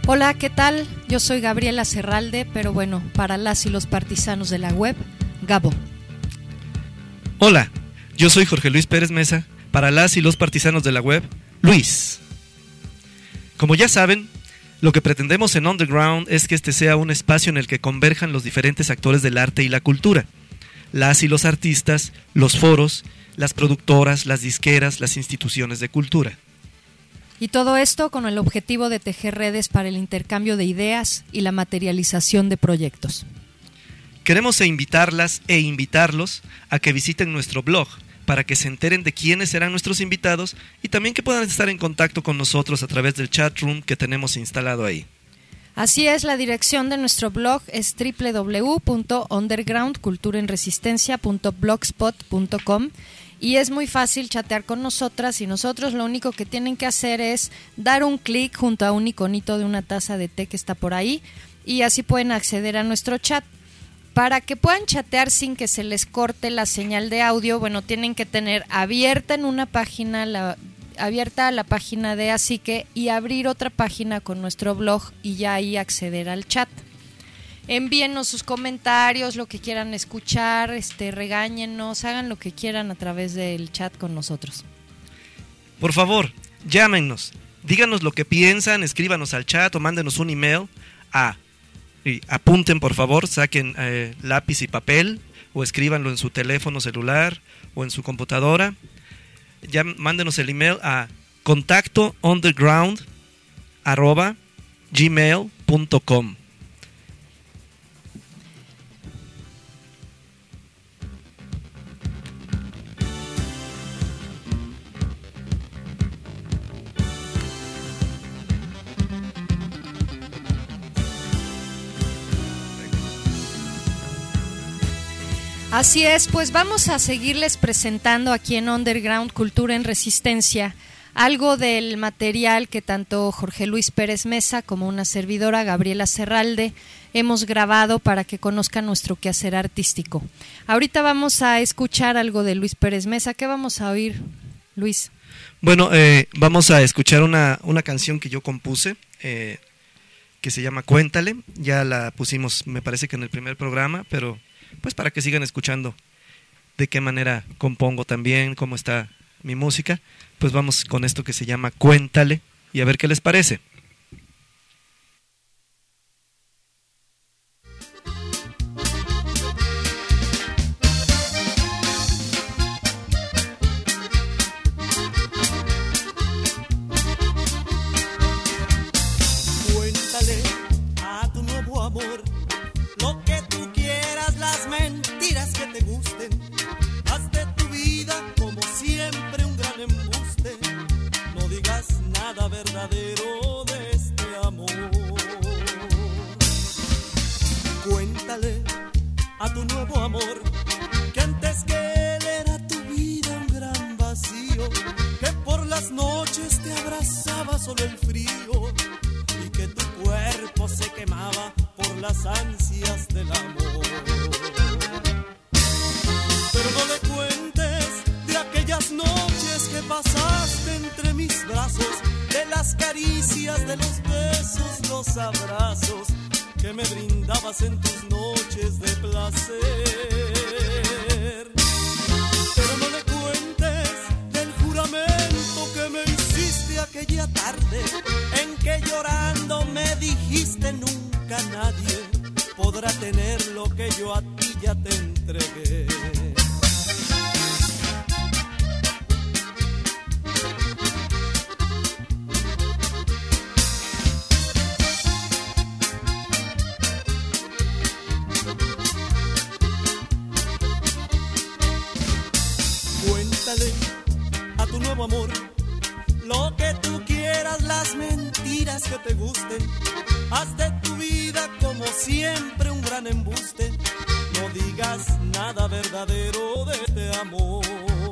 Hola, ¿qué tal? Yo soy Gabriela Serralde, pero bueno, para las y los partisanos de la web, Gabo. Hola, yo soy Jorge Luis Pérez Mesa, para las y los partisanos de la web, Luis. Como ya saben, lo que pretendemos en Underground es que este sea un espacio en el que converjan los diferentes actores del arte y la cultura, las y los artistas, los foros, las productoras, las disqueras, las instituciones de cultura. Y todo esto con el objetivo de tejer redes para el intercambio de ideas y la materialización de proyectos. Queremos invitarlas e invitarlos a que visiten nuestro blog para que se enteren de quiénes serán nuestros invitados y también que puedan estar en contacto con nosotros a través del chat room que tenemos instalado ahí. Así es, la dirección de nuestro blog es www.undergroundculturaenresistencia.blogspot.com y es muy fácil chatear con nosotras y nosotros lo único que tienen que hacer es dar un clic junto a un iconito de una taza de té que está por ahí y así pueden acceder a nuestro chat. Para que puedan chatear sin que se les corte la señal de audio, bueno, tienen que tener abierta en una página abierta la página de Asique y abrir otra página con nuestro blog y ya ahí acceder al chat. Envíennos sus comentarios, lo que quieran escuchar, regáñennos, hagan lo que quieran a través del chat con nosotros. Por favor, llámenos, díganos lo que piensan, escríbanos al chat o mándenos un email y apunten por favor, saquen lápiz y papel o escríbanlo en su teléfono celular o en su computadora. Ya mándenos el email a contactounderground@gmail.com. Así es, pues vamos a seguirles presentando aquí en Underground Cultura en Resistencia algo del material que tanto Jorge Luis Pérez Mesa como una servidora, Gabriela Serralde, hemos grabado para que conozcan nuestro quehacer artístico. Ahorita vamos a escuchar algo de Luis Pérez Mesa. ¿Qué vamos a oír, Luis? Bueno, vamos a escuchar una canción que yo compuse, que se llama Cuéntale. Ya la pusimos, me parece que en el primer programa, pero pues para que sigan escuchando de qué manera compongo también, cómo está mi música, pues vamos con esto que se llama Cuéntale y a ver qué les parece. Cuéntale a tu nuevo amor lo que tú quieras, las mentiras que te gusten. Haz de tu vida como siempre un gran embuste. No digas nada verdadero de este amor. Cuéntale a tu nuevo amor que antes que él era tu vida un gran vacío, que por las noches te abrazaba solo el frío y que tu cuerpo se quemaba por las ansias del amor. Pero no le cuentes de aquellas noches que pasaste entre mis brazos, de las caricias, de los besos, los abrazos que me brindabas en tus noches de placer. Pero no le cuentes del juramento que me hiciste aquella tarde, en que llorando me dijiste nunca nadie podrá tener lo que yo a ti ya te entregué. Cuéntale a tu nuevo amor lo que tú quieras, las mentiras que te gusten. Haz de tu vida como siempre un gran embuste. No digas nada verdadero de este amor.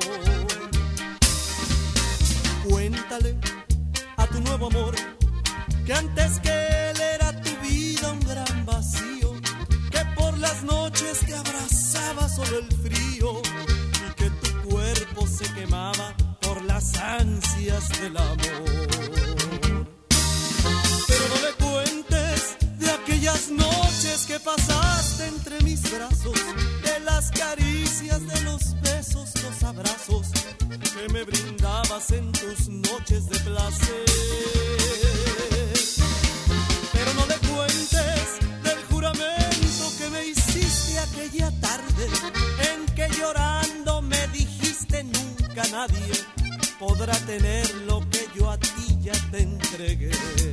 Cuéntale a tu nuevo amor que antes que él era tu vida un gran vacío, que por las noches te abrazaba solo el frío y que tu cuerpo se quemaba por las ansias del amor. Pero no le cuentes besabas en tus noches de placer. Pero no le cuentes del juramento que me hiciste aquella tarde, en que llorando me dijiste nunca nadie podrá tener lo que yo a ti ya te entregué.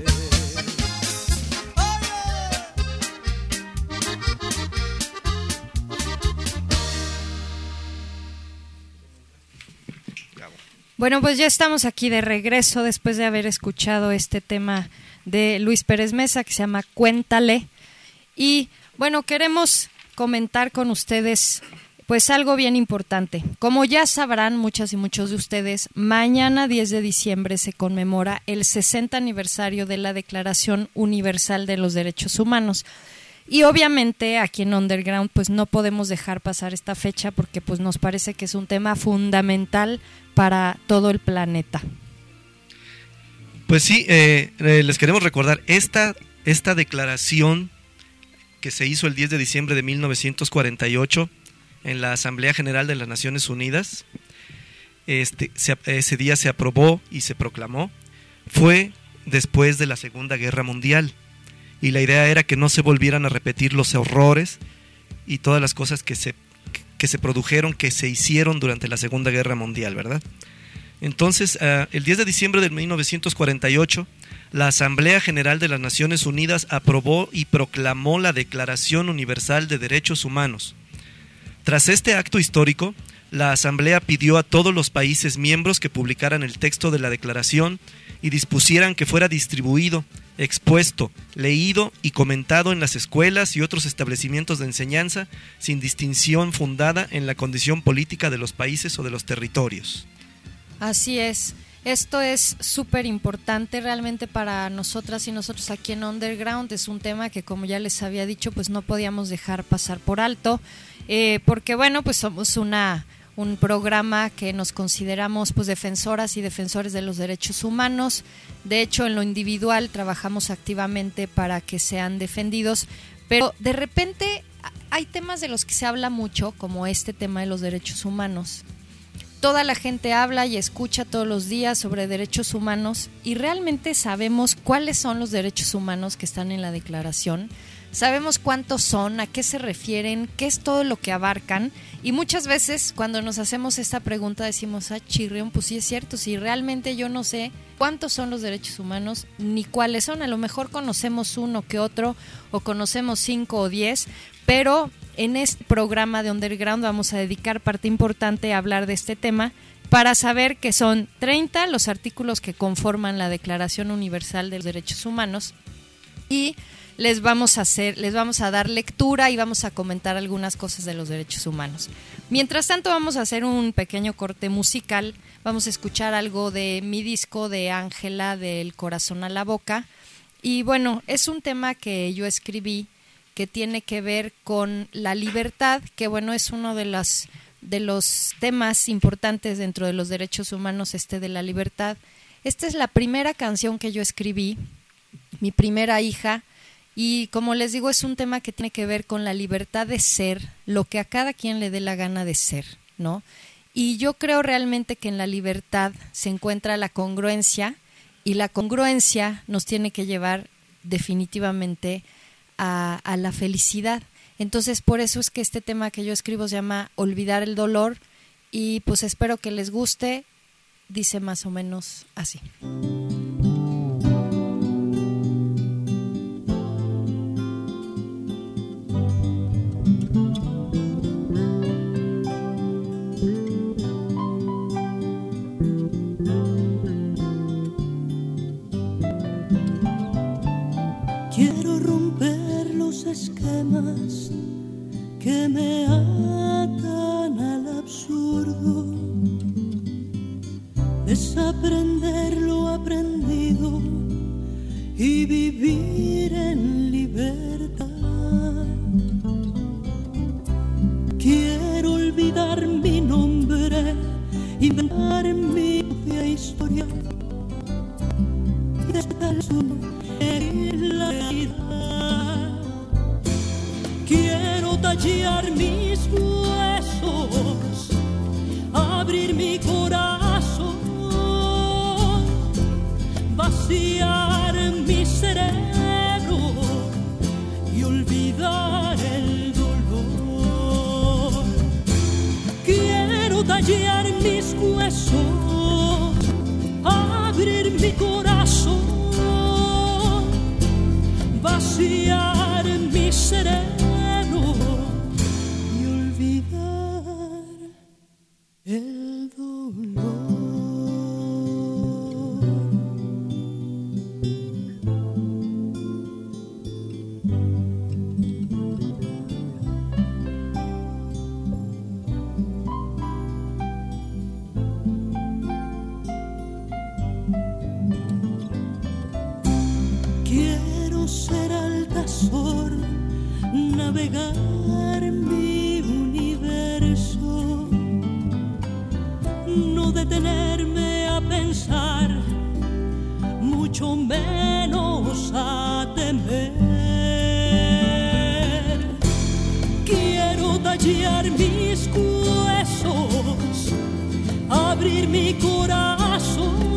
Bueno, pues ya estamos aquí de regreso después de haber escuchado este tema de Luis Pérez Mesa que se llama Cuéntale. Y bueno, queremos comentar con ustedes pues algo bien importante. Como ya sabrán muchas y muchos de ustedes, mañana 10 de diciembre se conmemora el 60 aniversario de la Declaración Universal de los Derechos Humanos. Y obviamente aquí en Underground pues no podemos dejar pasar esta fecha porque pues nos parece que es un tema fundamental para todo el planeta. Pues sí, les queremos recordar esta declaración que se hizo el 10 de diciembre de 1948 en la Asamblea General de las Naciones Unidas. Ese día se aprobó y se proclamó. Fue después de la Segunda Guerra Mundial. Y la idea era que no se volvieran a repetir los horrores y todas las cosas que se produjeron, que se hicieron durante la Segunda Guerra Mundial, ¿verdad? Entonces, el 10 de diciembre de 1948, la Asamblea General de las Naciones Unidas aprobó y proclamó la Declaración Universal de Derechos Humanos. Tras este acto histórico, la Asamblea pidió a todos los países miembros que publicaran el texto de la declaración y dispusieran que fuera distribuido, expuesto, leído y comentado en las escuelas y otros establecimientos de enseñanza sin distinción fundada en la condición política de los países o de los territorios. Así es. Esto es súper importante realmente para nosotras y nosotros aquí en Underground. Es un tema que, como ya les había dicho, pues no podíamos dejar pasar por alto, porque bueno, pues somos un programa que nos consideramos pues defensoras y defensores de los derechos humanos. De hecho, en lo individual trabajamos activamente para que sean defendidos, pero de repente hay temas de los que se habla mucho, como este tema de los derechos humanos. Toda la gente habla y escucha todos los días sobre derechos humanos y realmente sabemos cuáles son los derechos humanos que están en la declaración. Sabemos cuántos son, a qué se refieren, qué es todo lo que abarcan, y muchas veces cuando nos hacemos esta pregunta decimos, chirrión, pues sí es cierto, si realmente yo no sé cuántos son los derechos humanos ni cuáles son. A lo mejor conocemos uno que otro o conocemos 5 o 10, pero en este programa de Underground vamos a dedicar parte importante a hablar de este tema para saber que son 30 los artículos que conforman la Declaración Universal de los Derechos Humanos, y les vamos a dar lectura y vamos a comentar algunas cosas de los derechos humanos. Mientras tanto, vamos a hacer un pequeño corte musical. Vamos a escuchar algo de mi disco de Ángela, Del Corazón a la Boca. Y bueno, es un tema que yo escribí que tiene que ver con la libertad, que bueno, es uno de los temas importantes dentro de los derechos humanos, de la libertad. Esta es la primera canción que yo escribí, mi primera hija. Y como les digo, es un tema que tiene que ver con la libertad de ser, lo que a cada quien le dé la gana de ser, ¿no? Y yo creo realmente que en la libertad se encuentra la congruencia, y la congruencia nos tiene que llevar definitivamente a la felicidad. Entonces, por eso es que este tema que yo escribo se llama Olvidar el dolor, y pues espero que les guste. Dice más o menos así. Esquemas que me atan al absurdo, desaprender lo aprendido y vivir en libertad. Quiero olvidar mi nombre, inventar mi propia historia y despertar en la realidad. Quiero tallar mis huesos, abrir mi corazón vaciar mi cerebro y olvidar el dolor. Quiero ser Altazor, navegar mi universo, no detenerme a pensar, mucho menos a temer. Quiero tallar mis huesos, abrir mi corazón,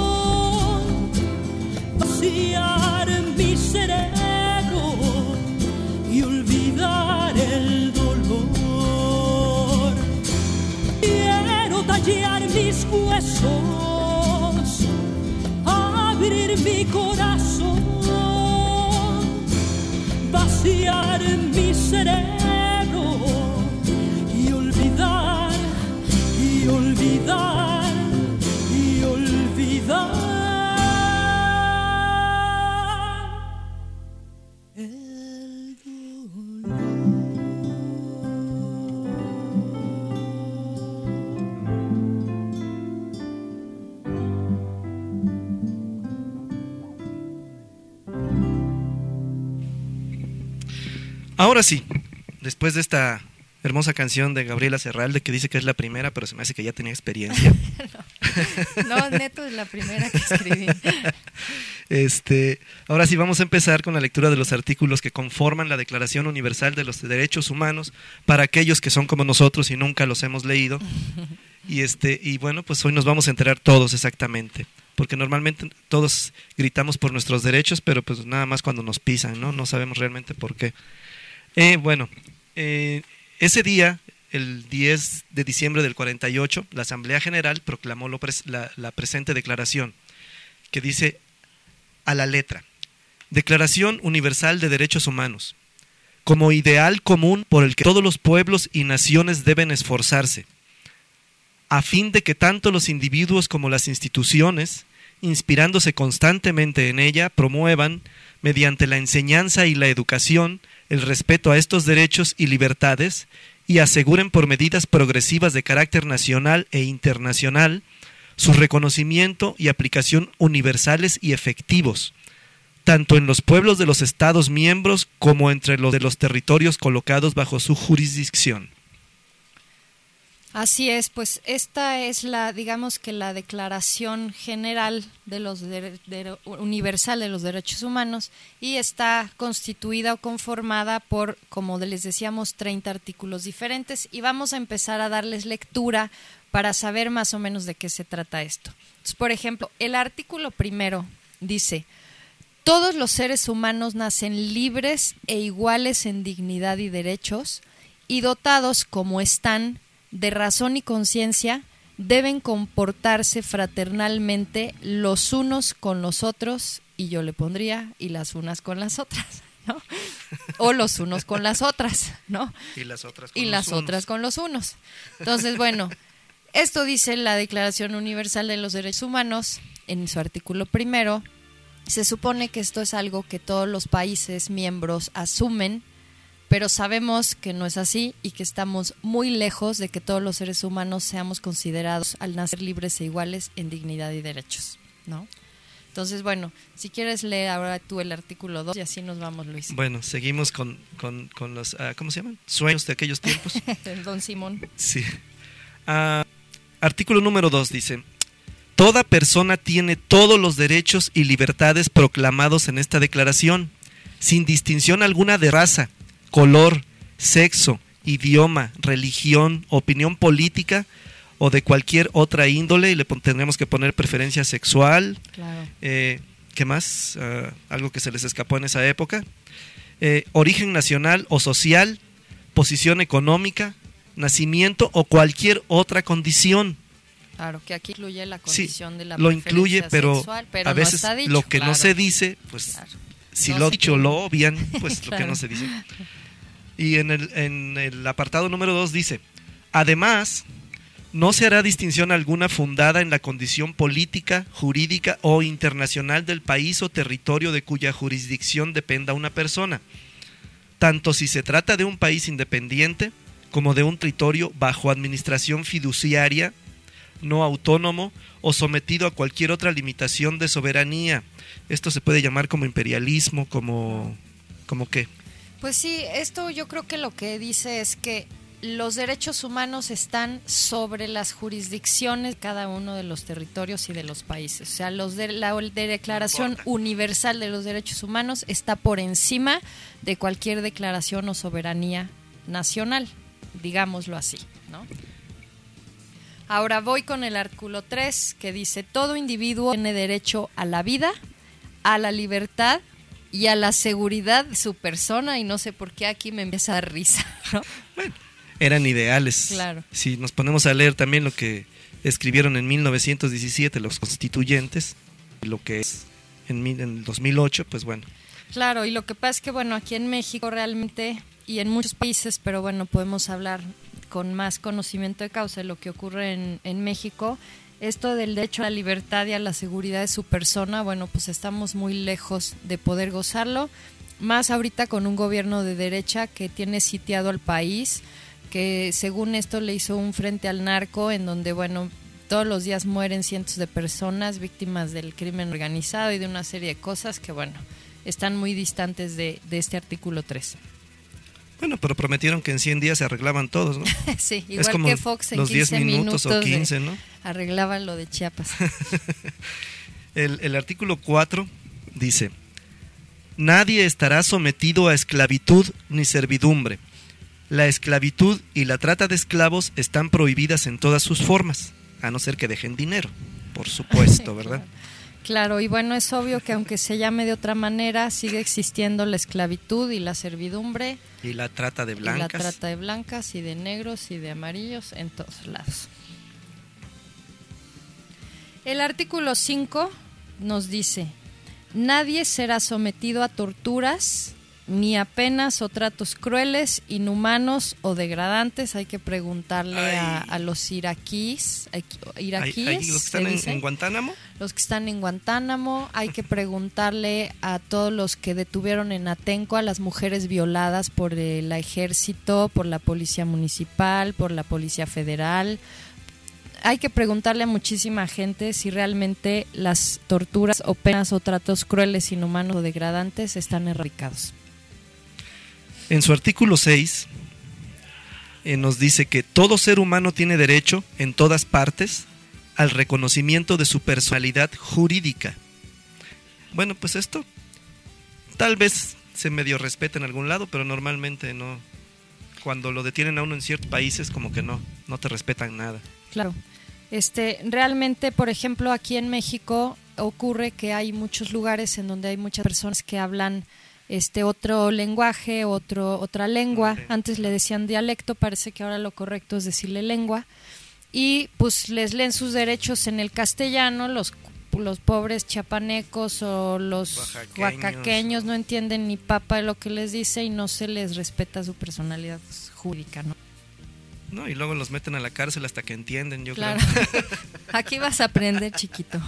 vaciar mi cerebro y olvidar el dolor. Quiero tallar mis huesos, abrir mi corazón, vaciar mi cerebro y olvidar, y olvidar, y olvidar. Ahora sí, después de esta hermosa canción de Gabriela Serralde, que dice que es la primera, pero se me hace que ya tenía experiencia. No, neto es la primera que escribí. Ahora sí vamos a empezar con la lectura de los artículos que conforman la Declaración Universal de los Derechos Humanos para aquellos que son como nosotros y nunca los hemos leído. Y bueno, pues hoy nos vamos a enterar todos exactamente, porque normalmente todos gritamos por nuestros derechos, pero pues nada más cuando nos pisan, ¿no? No sabemos realmente por qué. Ese día, el 10 de diciembre del 48, la Asamblea General proclamó la presente declaración, que dice a la letra: Declaración Universal de Derechos Humanos, como ideal común por el que todos los pueblos y naciones deben esforzarse, a fin de que tanto los individuos como las instituciones, inspirándose constantemente en ella, promuevan, mediante la enseñanza y la educación, el respeto a estos derechos y libertades y aseguren por medidas progresivas de carácter nacional e internacional su reconocimiento y aplicación universales y efectivos, tanto en los pueblos de los Estados miembros como entre los de los territorios colocados bajo su jurisdicción. Así es, pues esta es digamos que la Declaración General de los Universal de los Derechos Humanos, y está constituida o conformada por, como les decíamos, 30 artículos diferentes, y vamos a empezar a darles lectura para saber más o menos de qué se trata esto. Entonces, por ejemplo, el artículo primero dice: todos los seres humanos nacen libres e iguales en dignidad y derechos, y dotados como están de razón y conciencia, deben comportarse fraternalmente los unos con los otros, y yo le pondría, y las unas con las otras, ¿no? O los unos con las otras, ¿no? Y las otras con los unos. Entonces, bueno, esto dice la Declaración Universal de los Derechos Humanos en su artículo primero. Se supone que esto es algo que todos los países miembros asumen, pero sabemos que no es así y que estamos muy lejos de que todos los seres humanos seamos considerados al nacer libres e iguales en dignidad y derechos, ¿no? Entonces, bueno, si quieres leer ahora tú el artículo 2 y así nos vamos, Luis. Bueno, seguimos con los, ¿cómo se llaman? Sueños de aquellos tiempos. El Don Simón. Sí. Artículo número 2 dice: toda persona tiene todos los derechos y libertades proclamados en esta declaración, sin distinción alguna de raza, color, sexo, idioma, religión, opinión política o de cualquier otra índole, y le tendremos que poner preferencia sexual. Claro. ¿Qué más? Algo que se les escapó en esa época. Origen nacional o social, posición económica, nacimiento o cualquier otra condición. Claro, que aquí incluye la condición de la lo preferencia incluye, pero sexual, pero a veces no está dicho, lo que claro. no se dice, pues claro. si No lo se dicho tiene. lo obvian, pues lo que Claro. no se dice. Y en el apartado número 2 dice, además, no se hará distinción alguna fundada en la condición política, jurídica o internacional del país o territorio de cuya jurisdicción dependa una persona, tanto si se trata de un país independiente como de un territorio bajo administración fiduciaria, no autónomo o sometido a cualquier otra limitación de soberanía. Esto se puede llamar como imperialismo, como qué. Pues sí, esto yo creo que lo que dice es que los derechos humanos están sobre las jurisdicciones de cada uno de los territorios y de los países. O sea, la Declaración Universal de los Derechos Humanos está por encima de cualquier declaración o soberanía nacional, digámoslo así, ¿no? Ahora voy con el artículo 3, que dice, todo individuo tiene derecho a la vida, a la libertad y a la seguridad de su persona, y no sé por qué aquí me empieza a dar risa, ¿no? Bueno, eran ideales. Claro. Si nos ponemos a leer también lo que escribieron en 1917 los constituyentes, lo que es en el 2008, pues bueno. Claro, y lo que pasa es que, bueno, aquí en México realmente, y en muchos países, pero bueno, podemos hablar con más conocimiento de causa de lo que ocurre en México, esto del derecho a la libertad y a la seguridad de su persona, bueno, pues estamos muy lejos de poder gozarlo, más ahorita con un gobierno de derecha que tiene sitiado al país, que según esto le hizo un frente al narco, en donde, bueno, todos los días mueren cientos de personas víctimas del crimen organizado y de una serie de cosas que, bueno, están muy distantes de este artículo 3. Bueno, pero prometieron que en 100 días se arreglaban todos, ¿no? Sí, Es igual como que Fox en los 10 15 minutos o 15, ¿no? arreglaban lo de Chiapas. El artículo 4 dice, nadie estará sometido a esclavitud ni servidumbre. La esclavitud y la trata de esclavos están prohibidas en todas sus formas, a no ser que dejen dinero, por supuesto, ¿verdad? Claro, y bueno, es obvio que aunque se llame de otra manera, sigue existiendo la esclavitud y la servidumbre. Y la trata de Y blancas. la trata de blancas y de negros y de amarillos en todos lados. El artículo 5 nos dice, nadie será sometido a torturas ni a penas o tratos crueles, inhumanos o degradantes. Hay que preguntarle a los iraquíes, Los que están en Guantánamo. Los que están en Guantánamo, hay que preguntarle a todos los que detuvieron en Atenco, a las mujeres violadas por el ejército, por la policía municipal, por la policía federal. Hay que preguntarle a muchísima gente si realmente las torturas o penas o tratos crueles, inhumanos o degradantes están erradicados. En su artículo 6 nos dice que todo ser humano tiene derecho, en todas partes, al reconocimiento de su personalidad jurídica. Bueno, pues esto tal vez se medio respeta en algún lado, pero normalmente no. Cuando lo detienen a uno en ciertos países, como que no te respetan nada. Claro. Realmente, por ejemplo, aquí en México ocurre que hay muchos lugares en donde hay muchas personas que hablan otro lenguaje, otra lengua. Okay. Antes le decían dialecto, parece que ahora lo correcto es decirle lengua. Y pues les leen sus derechos en el castellano, los pobres chiapanecos o los oaxaqueños no entienden ni papa de lo que les dice y no se les respeta su personalidad jurídica, ¿no? No, y luego los meten a la cárcel hasta que entienden, yo claro. creo. Aquí vas a aprender, chiquito.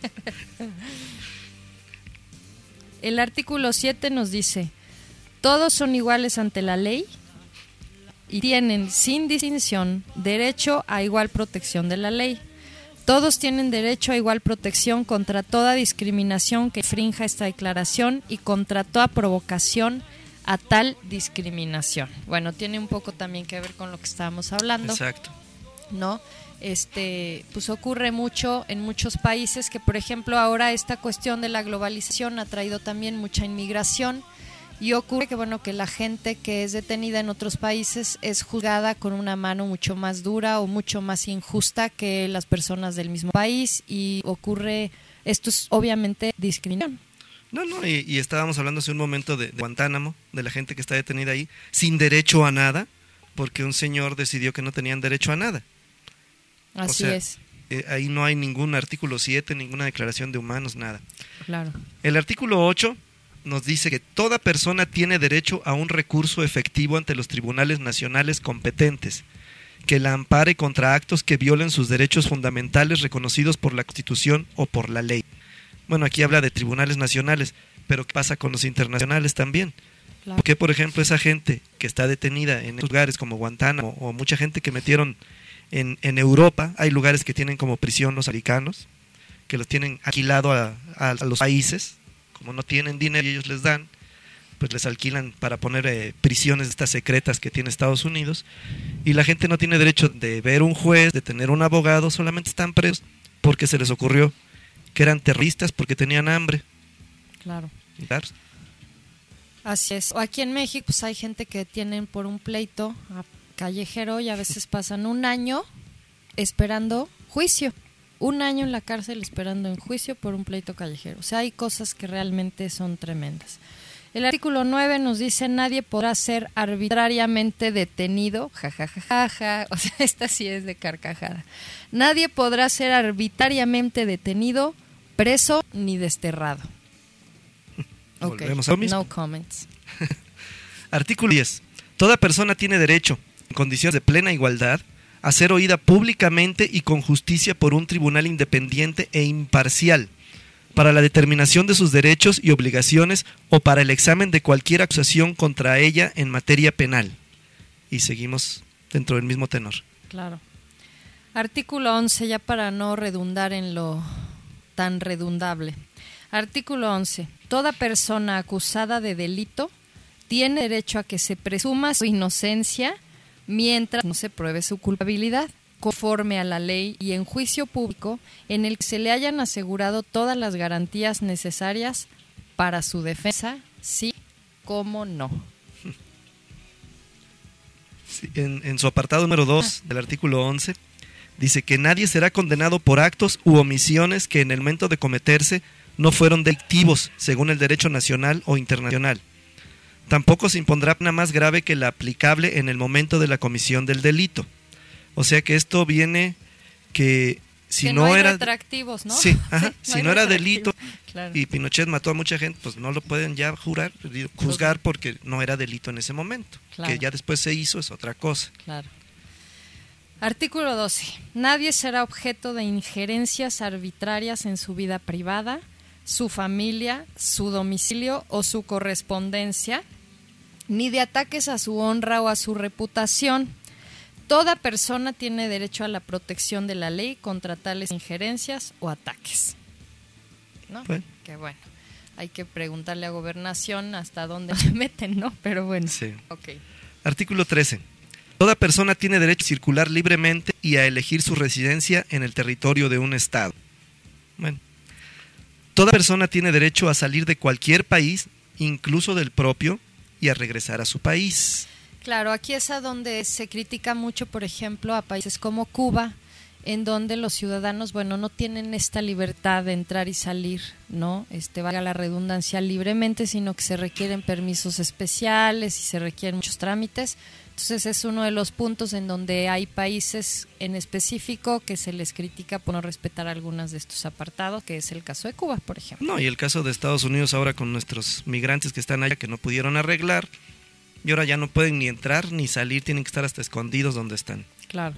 El artículo 7 nos dice, todos son iguales ante la ley y tienen, sin distinción, derecho a igual protección de la ley. Todos tienen derecho a igual protección contra toda discriminación que infrinja esta declaración y contra toda provocación a tal discriminación. Bueno, tiene un poco también que ver con lo que estábamos hablando. Exacto. ¿No? Pues ocurre mucho en muchos países que, por ejemplo, ahora esta cuestión de la globalización ha traído también mucha inmigración y ocurre que, bueno, que la gente que es detenida en otros países es juzgada con una mano mucho más dura o mucho más injusta que las personas del mismo país y ocurre, esto es obviamente discriminación. No, y estábamos hablando hace un momento de Guantánamo, de la gente que está detenida ahí, sin derecho a nada, porque un señor decidió que no tenían derecho a nada. Así es. Ahí no hay ningún artículo 7, ninguna declaración de humanos, nada. Claro. El artículo 8 nos dice que toda persona tiene derecho a un recurso efectivo ante los tribunales nacionales competentes, que la ampare contra actos que violen sus derechos fundamentales reconocidos por la Constitución o por la ley. Bueno, aquí habla de tribunales nacionales, pero ¿qué pasa con los internacionales también? Claro. Porque, por ejemplo, esa gente que está detenida en lugares como Guantánamo o mucha gente que metieron en Europa, hay lugares que tienen como prisión los americanos, que los tienen alquilado a los países, como no tienen dinero y ellos les dan, pues les alquilan para poner prisiones estas secretas que tiene Estados Unidos, y la gente no tiene derecho de ver un juez, de tener un abogado, solamente están presos porque se les ocurrió que eran terroristas porque tenían hambre. Claro. Claro. Así es. O aquí en México pues hay gente que tienen por un pleito callejero y a veces pasan un año esperando juicio. Un año en la cárcel esperando en juicio por un pleito callejero. O sea, hay cosas que realmente son tremendas. El artículo 9 nos dice: nadie podrá ser arbitrariamente detenido. Ja, ja, ja, ja, ja. O sea, esta sí es de carcajada. Nadie podrá ser arbitrariamente detenido, preso ni desterrado. Ok, Volvemos a lo mismo. no comments. Artículo 10. Toda persona tiene derecho, en condiciones de plena igualdad, a ser oída públicamente y con justicia por un tribunal independiente e imparcial, para la determinación de sus derechos y obligaciones o para el examen de cualquier acusación contra ella en materia penal. Y seguimos dentro del mismo tenor. Claro. Artículo 11, ya para no redundar en lo tan redundable. Artículo 11. Toda persona acusada de delito tiene derecho a que se presuma su inocencia mientras no se pruebe su culpabilidad, conforme a la ley y en juicio público en el que se le hayan asegurado todas las garantías necesarias para su defensa, sí como no. Sí, en su apartado número 2 del artículo 11, dice que nadie será condenado por actos u omisiones que en el momento de cometerse no fueron delictivos según el derecho nacional o internacional. Tampoco se impondrá pena más grave que la aplicable en el momento de la comisión del delito. O sea que esto viene que si que no hay era retractivos, ¿no? Sí, ajá, Sí, si hay no era retractivos. delito Claro. y Pinochet mató a mucha gente, pues no lo pueden ya juzgar porque no era delito en ese momento. Claro. Que ya después se hizo es otra cosa. Claro. Artículo 12. Nadie será objeto de injerencias arbitrarias en su vida privada, su familia, su domicilio o su correspondencia, ni de ataques a su honra o a su reputación. Toda persona tiene derecho a la protección de la ley contra tales injerencias o ataques. ¿No? Bueno. Que bueno, hay que preguntarle a Gobernación hasta dónde le meten, ¿no? Pero bueno. Sí. Ok. Artículo 13. Toda persona tiene derecho a circular libremente y a elegir su residencia en el territorio de un estado. Bueno. Toda persona tiene derecho a salir de cualquier país, incluso del propio, y a regresar a su país. Claro, aquí es a donde se critica mucho, por ejemplo, a países como Cuba, en donde los ciudadanos, bueno, no tienen esta libertad de entrar y salir, ¿no? Valga la redundancia, libremente, sino que se requieren permisos especiales y se requieren muchos trámites. Entonces es uno de los puntos en donde hay países en específico que se les critica por no respetar algunos de estos apartados, que es el caso de Cuba, por ejemplo. No, y el caso de Estados Unidos ahora con nuestros migrantes que están allá que no pudieron arreglar y ahora ya no pueden ni entrar ni salir, tienen que estar hasta escondidos donde están. Claro.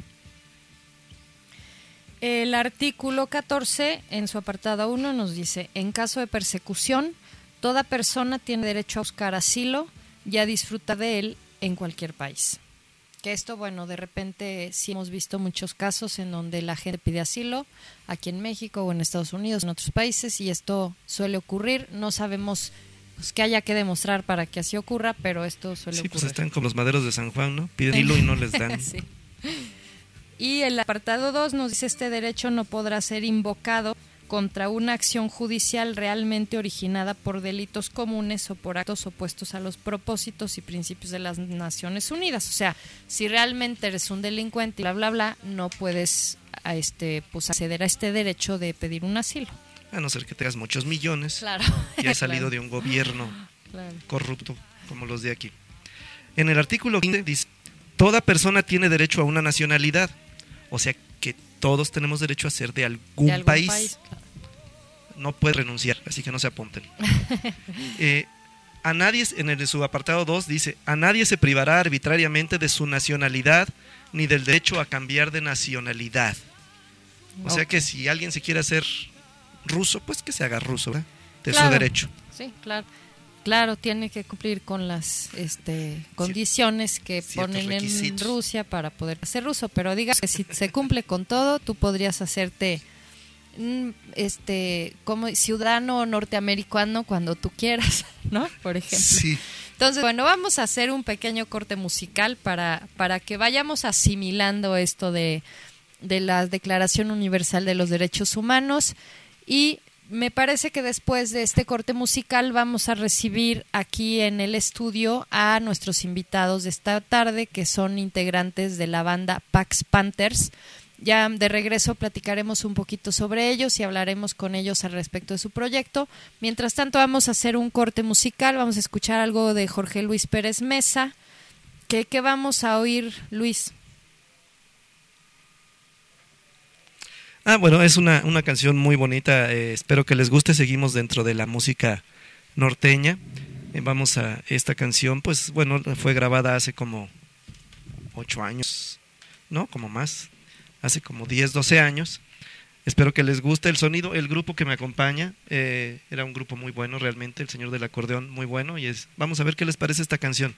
El artículo 14, en su apartado 1, nos dice: en caso de persecución, toda persona tiene derecho a buscar asilo y a disfrutar de él en cualquier país. Que esto, bueno, de repente sí hemos visto muchos casos en donde la gente pide asilo, aquí en México o en Estados Unidos, en otros países, y esto suele ocurrir. No sabemos pues, qué haya que demostrar para que así ocurra, pero esto suele ocurrir. Sí, pues están como los maderos de San Juan, ¿no? Piden asilo y no les dan. Sí. Y el apartado 2 nos dice: este derecho no podrá ser invocado contra una acción judicial realmente originada por delitos comunes o por actos opuestos a los propósitos y principios de las Naciones Unidas. O sea, si realmente eres un delincuente y bla, bla, bla, no puedes pues acceder a este derecho de pedir un asilo. A no ser que tengas muchos millones, claro, y has salido claro, de un gobierno claro, corrupto como los de aquí. En el artículo 15 dice: toda persona tiene derecho a una nacionalidad. O sea que todos tenemos derecho a ser de algún país. claro. No puedes renunciar, así que no se apunten. a nadie, en su apartado 2 dice, a nadie se privará arbitrariamente de su nacionalidad ni del derecho a cambiar de nacionalidad. O sea que si alguien se quiere hacer ruso, pues que se haga ruso, ¿verdad? De su derecho. Sí, claro. Claro, tiene que cumplir con las condiciones que ponen requisitos en Rusia para poder ser ruso, pero diga que si se cumple con todo, tú podrías hacerte como ciudadano norteamericano cuando tú quieras, ¿no? Por ejemplo. Sí. Entonces, bueno, vamos a hacer un pequeño corte musical para que vayamos asimilando esto de la Declaración Universal de los Derechos Humanos, y me parece que después de este corte musical vamos a recibir aquí en el estudio a nuestros invitados de esta tarde, que son integrantes de la banda Pax Panthers. Ya de regreso platicaremos un poquito sobre ellos y hablaremos con ellos al respecto de su proyecto. Mientras tanto vamos a hacer un corte musical, vamos a escuchar algo de Jorge Luis Pérez Mesa. ¿Qué vamos a oír, Luis? Bueno, es una canción muy bonita, espero que les guste. Seguimos dentro de la música norteña. Vamos a esta canción, pues bueno, fue grabada hace como 8 años, ¿no? Como más, hace como 10, 12 años. Espero que les guste el sonido. El grupo que me acompaña era un grupo muy bueno realmente, el señor del acordeón muy bueno, y vamos a ver qué les parece esta canción.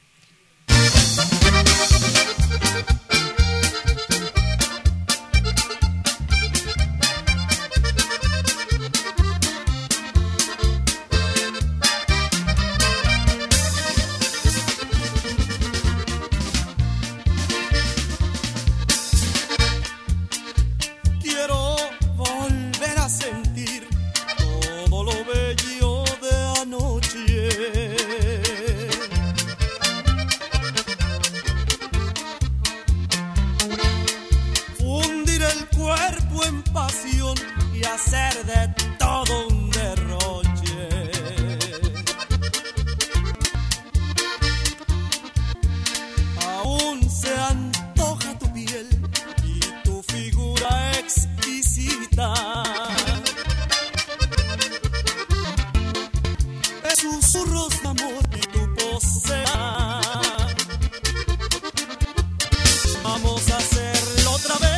Hacer de todo un derroche. Aún se antoja tu piel y tu figura exquisita. Susurros de amor y tu posea. Vamos a hacerlo otra vez.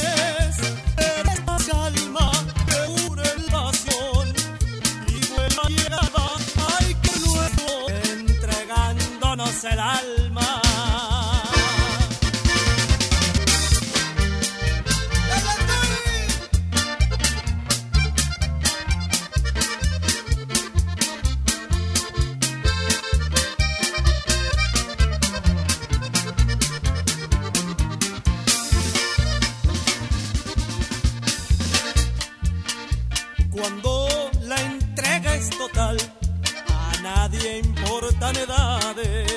El alma. Cuando la entrega es total, a nadie importan edades.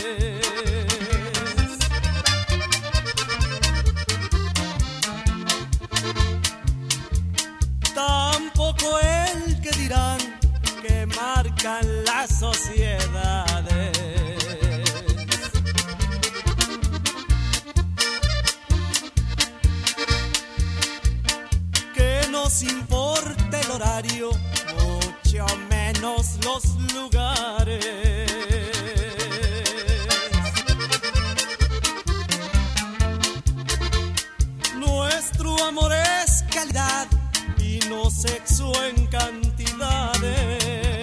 Tampoco el que dirán que marcan las sociedades. Que nos importa el horario, mucho menos los lugares. Nuestro amor es calidad y no sexo en cantidades.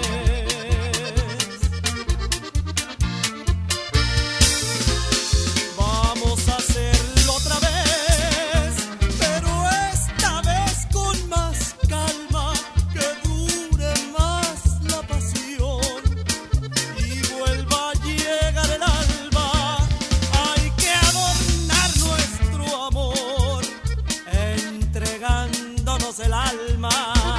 Vamos a hacerlo otra vez, pero esta vez con más calma, que dure más la pasión y vuelva a llegar el alba. Hay que adornar nuestro amor entregándonos el alma.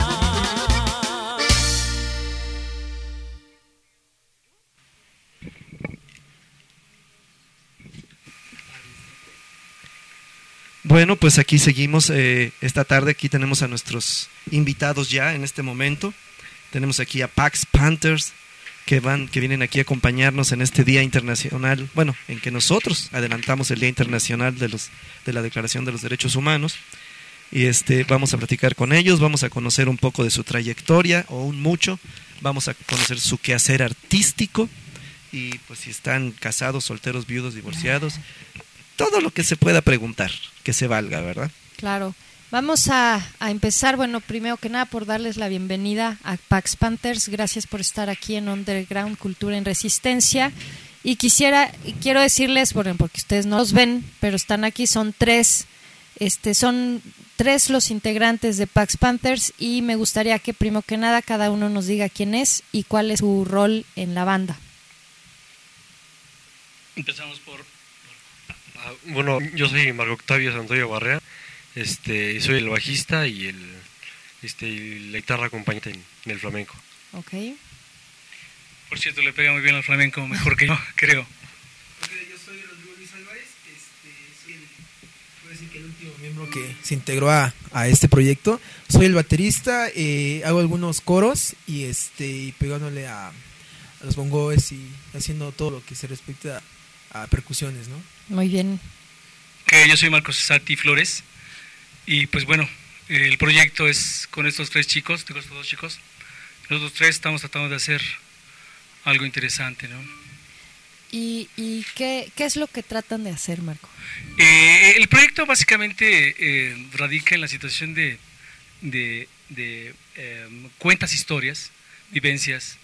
Bueno, pues aquí seguimos esta tarde. Aquí tenemos a nuestros invitados ya en este momento. Tenemos aquí a Pax Panthers que vienen aquí a acompañarnos en este Día Internacional, bueno, en que nosotros adelantamos el Día Internacional de la Declaración de los Derechos Humanos. y vamos a platicar con ellos, vamos a conocer un poco de su trayectoria o un mucho, vamos a conocer su quehacer artístico y pues si están casados, solteros, viudos, divorciados, todo lo que se pueda preguntar, que se valga, ¿verdad? Claro. Vamos a empezar, bueno, primero que nada por darles la bienvenida a Pax Panthers. Gracias por estar aquí en Underground Cultura en Resistencia. Y quiero decirles, bueno, porque ustedes no los ven, pero están aquí, son tres los integrantes de Pax Panthers y me gustaría que primero que nada cada uno nos diga quién es y cuál es su rol en la banda. Empezamos por... Bueno, yo soy Marco Octavio Santoyo Barrea, soy el bajista y la guitarra acompañante en el flamenco. Okay. Por cierto, le pega muy bien al flamenco, mejor que yo, creo. Yo soy Rodrigo Luis Álvarez, puedo decir que el último miembro que se integró a este proyecto. Soy el baterista, hago algunos coros y pegándole a los bongos y haciendo todo lo que se respecta a percusiones, ¿no? Muy bien. Yo soy Marcos Cesati Flores y pues bueno, el proyecto es con estos dos chicos. Nosotros tres estamos tratando de hacer algo interesante, ¿no? ¿Y qué es lo que tratan de hacer, Marco? El proyecto básicamente radica en la situación de cuentas historias, vivencias.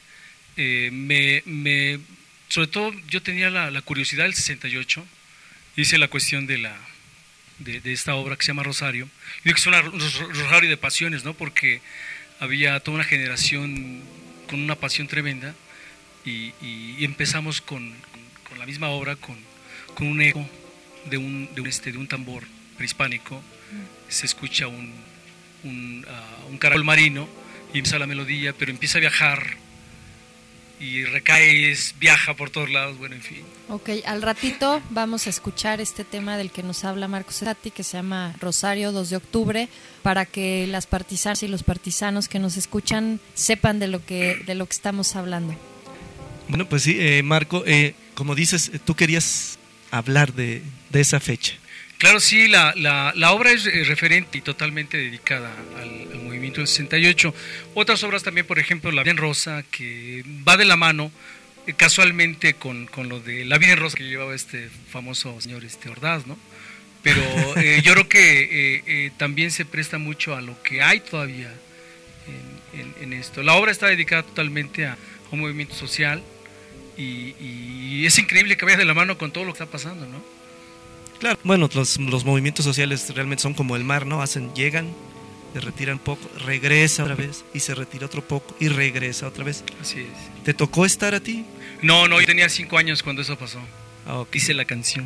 Sobre todo yo tenía la curiosidad del 68, hice la cuestión de esta obra que se llama Rosario. Yo digo que es un rosario de pasiones, ¿no? Porque había toda una generación con una pasión tremenda y empezamos con la misma obra, con un eco de un tambor prehispánico. Se escucha un caracol marino y empieza la melodía, pero empieza a viajar y viaja por todos lados, bueno, en fin. Ok, al ratito vamos a escuchar este tema del que nos habla Marco Cesati, que se llama Rosario, 2 de octubre, para que las partisanas y los partisanos que nos escuchan sepan de lo que estamos hablando. Bueno, pues sí, Marco, como dices, tú querías hablar de esa fecha. Claro, sí, la obra es referente y totalmente dedicada al movimiento del 68. Otras obras también, por ejemplo, La Virgen Rosa, que va de la mano casualmente con lo de La Virgen Rosa que llevaba este famoso señor Ordaz, ¿no? Pero yo creo que también se presta mucho a lo que hay todavía en esto. La obra está dedicada totalmente a un movimiento social y es increíble que vaya de la mano con todo lo que está pasando, ¿no? Claro, bueno, los movimientos sociales realmente son como el mar, ¿no? Llegan, se retiran poco, regresa otra vez y se retira otro poco y regresa otra vez. Así es. ¿Te tocó estar a ti? No, yo tenía 5 años cuando eso pasó. Okay. Hice la canción.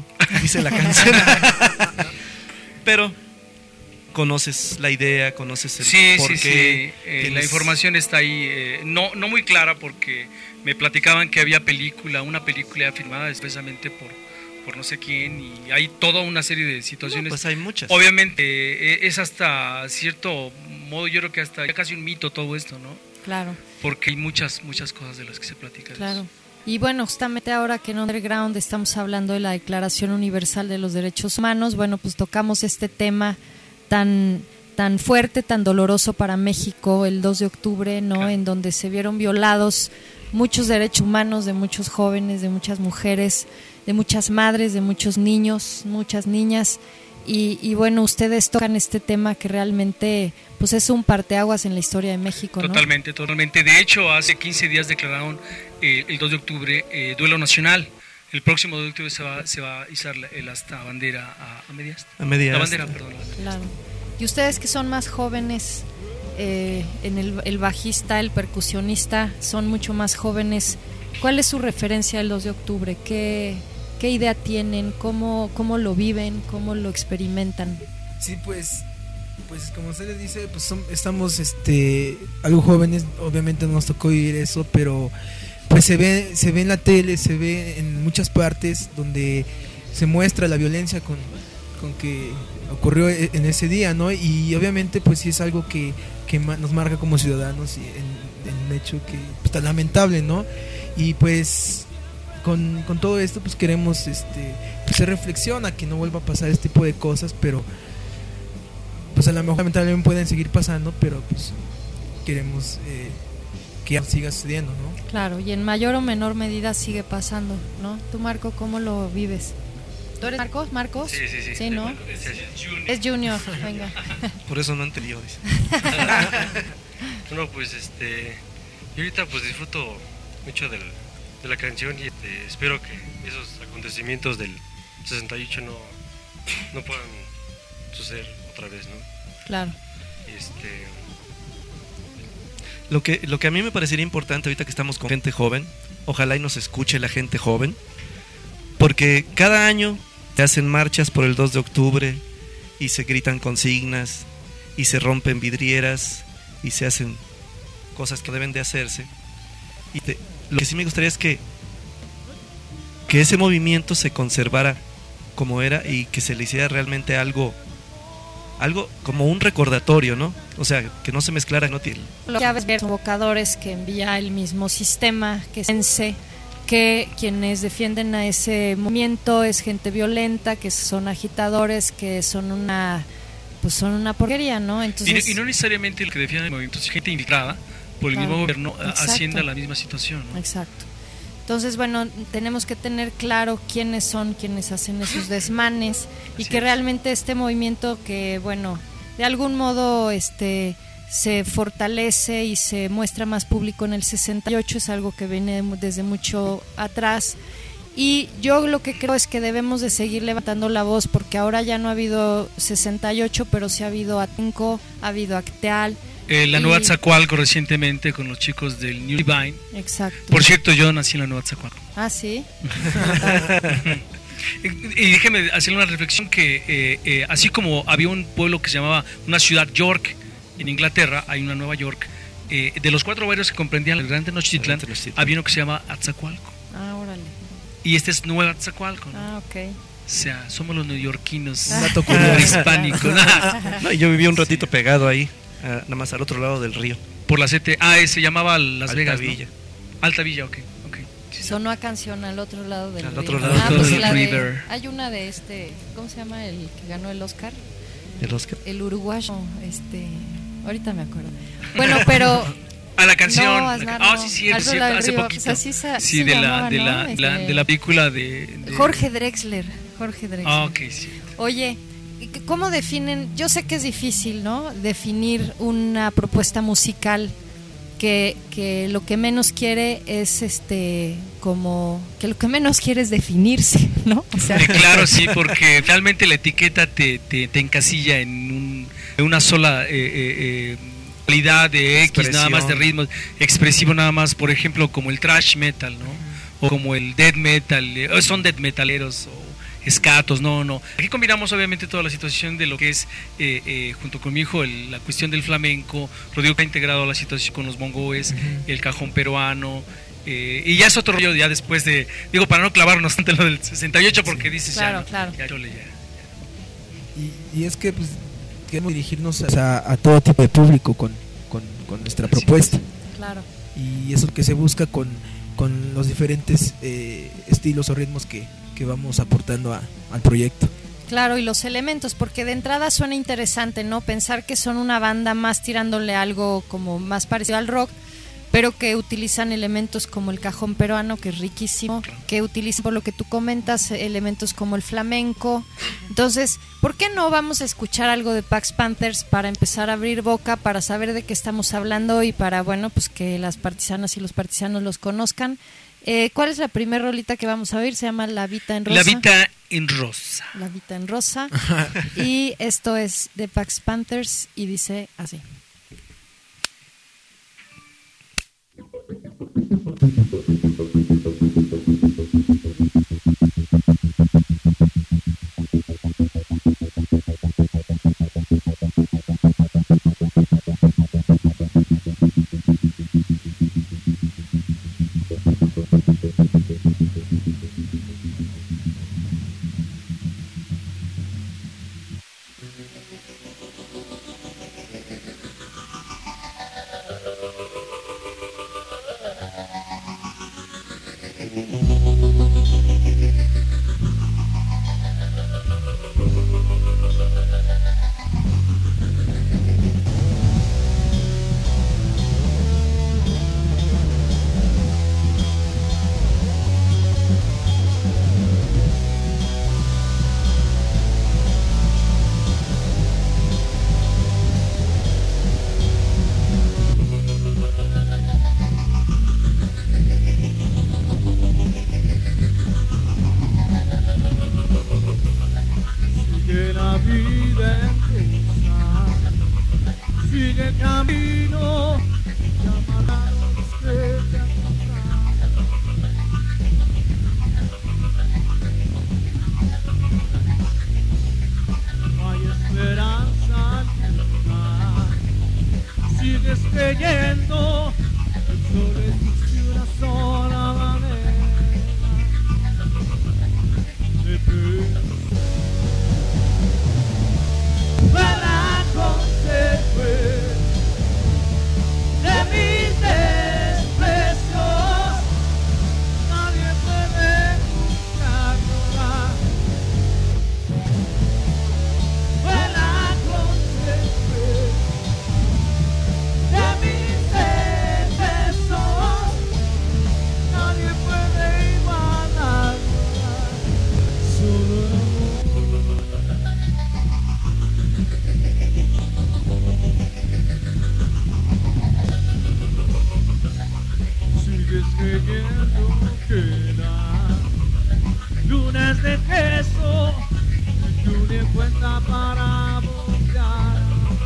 Pero conoces la idea, conoces el porqué. Sí. La información está ahí, no muy clara porque me platicaban que había una película filmada expresamente por no sé quién y hay toda una serie de situaciones. No, pues hay muchas. Obviamente es hasta cierto modo, yo creo que hasta casi un mito todo esto, ¿no? Claro. Porque hay muchas cosas de las que se platican. Claro. Y bueno, justamente ahora que en Underground estamos hablando de la Declaración Universal de los Derechos Humanos, bueno, pues tocamos este tema tan fuerte, tan doloroso para México el 2 de octubre, ¿no? Claro. En donde se vieron violados muchos derechos humanos de muchos jóvenes, de muchas mujeres, de muchas madres, de muchos niños, muchas niñas y bueno, ustedes tocan este tema que realmente pues es un parteaguas en la historia de México, ¿no? Totalmente. De hecho, hace 15 días declararon el 2 de octubre duelo nacional. El próximo 2 de octubre se va a izar el asta bandera a media asta. La bandera, perdón. Claro. Y ustedes que son más jóvenes, el bajista, el percusionista, son mucho más jóvenes. ¿Cuál es su referencia del 2 de octubre? ¿Qué idea tienen? ¿Cómo lo viven? ¿Cómo lo experimentan? Sí, pues como usted les dice, pues estamos algo jóvenes, obviamente no nos tocó vivir eso, pero pues se ve en la tele, se ve en muchas partes donde se muestra la violencia con que ocurrió en ese día, ¿no? Y obviamente pues sí es algo que nos marca como ciudadanos y en un hecho que pues, tan lamentable, ¿no? Y pues con todo esto pues queremos pues, hacer reflexión a que no vuelva a pasar este tipo de cosas, pero pues a lo mejor lamentablemente pueden seguir pasando, pero pues queremos que ya siga sucediendo, ¿no? Claro, y en mayor o menor medida sigue pasando, ¿no? Tú, Marco, ¿cómo lo vives? ¿Tú eres Marcos? ¿Marcos? Sí. Sí, ¿no? Es Junior, venga. Por eso no anteriores. No, pues y ahorita pues disfruto mucho de la canción y espero que esos acontecimientos del 68 no puedan suceder otra vez, ¿no? Claro. Lo que a mí me parecería importante ahorita que estamos con gente joven, ojalá y nos escuche la gente joven, porque cada año se hacen marchas por el 2 de octubre y se gritan consignas y se rompen vidrieras y se hacen cosas que deben de hacerse. Y lo que sí me gustaría es que ese movimiento se conservara como era y que se le hiciera realmente algo como un recordatorio, ¿no? O sea, que no se mezclara, no tiene. Lo que a ver convocadores que envía el mismo sistema, que pense que quienes defienden a ese movimiento es gente violenta, que son agitadores, que son una porquería, ¿no? Entonces, y no necesariamente el que defiende el movimiento es gente infiltrada por el mismo gobierno, haciendo la misma situación, ¿no? Exacto. Entonces, bueno, tenemos que tener claro quiénes son quienes hacen esos desmanes y que realmente este movimiento que, bueno, de algún modo se fortalece y se muestra más público en el 68, es algo que viene desde mucho atrás. Y yo lo que creo es que debemos de seguir levantando la voz, porque ahora ya no ha habido 68, pero sí ha habido Atenco, ha habido Acteal. La Nueva Atzacoalco recientemente con los chicos del New Divine. Exacto. Por cierto, yo nací en la Nueva Atzacoalco. Ah, sí. Y déjeme hacer una reflexión que así como había un pueblo que se llamaba una ciudad York en Inglaterra, hay una Nueva York. De los 4 barrios que comprendían el Gran Tenochtitlán, había uno que se llama Atzacoalco. Ah, órale. Y este es Nueva Atzacoalco, ¿no? Ah, ok. O sea, somos los neoyorquinos, dato curioso. hispánicos. No, yo viví un ratito pegado ahí, nada más al otro lado del río. Por la CT. Se llamaba Las Vegas, ¿no? Villa. Alta Villa, ok. Sonó a canción al otro lado del río. Otro lado pues del river. Hay una de ¿cómo se llama el que ganó el Oscar? ¿El Oscar? El uruguayo, ahorita me acuerdo. Bueno, pero a la canción. No, Aznar, no. Sí, cierto, hace río, poquito. Pues sí, de la película de Jorge Drexler. Ok, sí. Oye, ¿cómo definen? Yo sé que es difícil, ¿no? Definir una propuesta musical que lo que menos quiere es como que lo que menos quiere es definirse, ¿no? O sea, claro, sí, porque realmente la etiqueta te encasilla en una sola calidad de X, expresión. nada más de ritmos, expresivo nada más, por ejemplo, como el thrash metal, ¿no? O como el death metal, son death metaleros o escatos, no. Aquí combinamos obviamente toda la situación de lo que es, junto con mi hijo, la cuestión del flamenco. Rodrigo ha integrado la situación con los bongoes, el cajón peruano, y ya es otro rollo ya después para no clavarnos tanto en lo del 68, porque dices claro. ya chole, ya. Y es que pues queremos dirigirnos a todo tipo de público con nuestra propuesta. Claro. Y eso que se busca con los diferentes estilos o ritmos que vamos aportando al proyecto. Claro, y los elementos, porque de entrada suena interesante, ¿no? Pensar que son una banda más tirándole algo como más parecido al rock, pero que utilizan elementos como el cajón peruano, que es riquísimo, que utilizan, por lo que tú comentas, elementos como el flamenco. Entonces, ¿por qué no vamos a escuchar algo de Pax Panthers para empezar a abrir boca, para saber de qué estamos hablando y para, bueno, pues que las partisanas y los partisanos los conozcan? ¿Cuál es la primera rolita que vamos a oír? Se llama La Vita en Rosa. La Vita en Rosa. La Vita en Rosa. Y esto es de Pax Panthers y dice así. miles de queso y un en cuenta para buscar.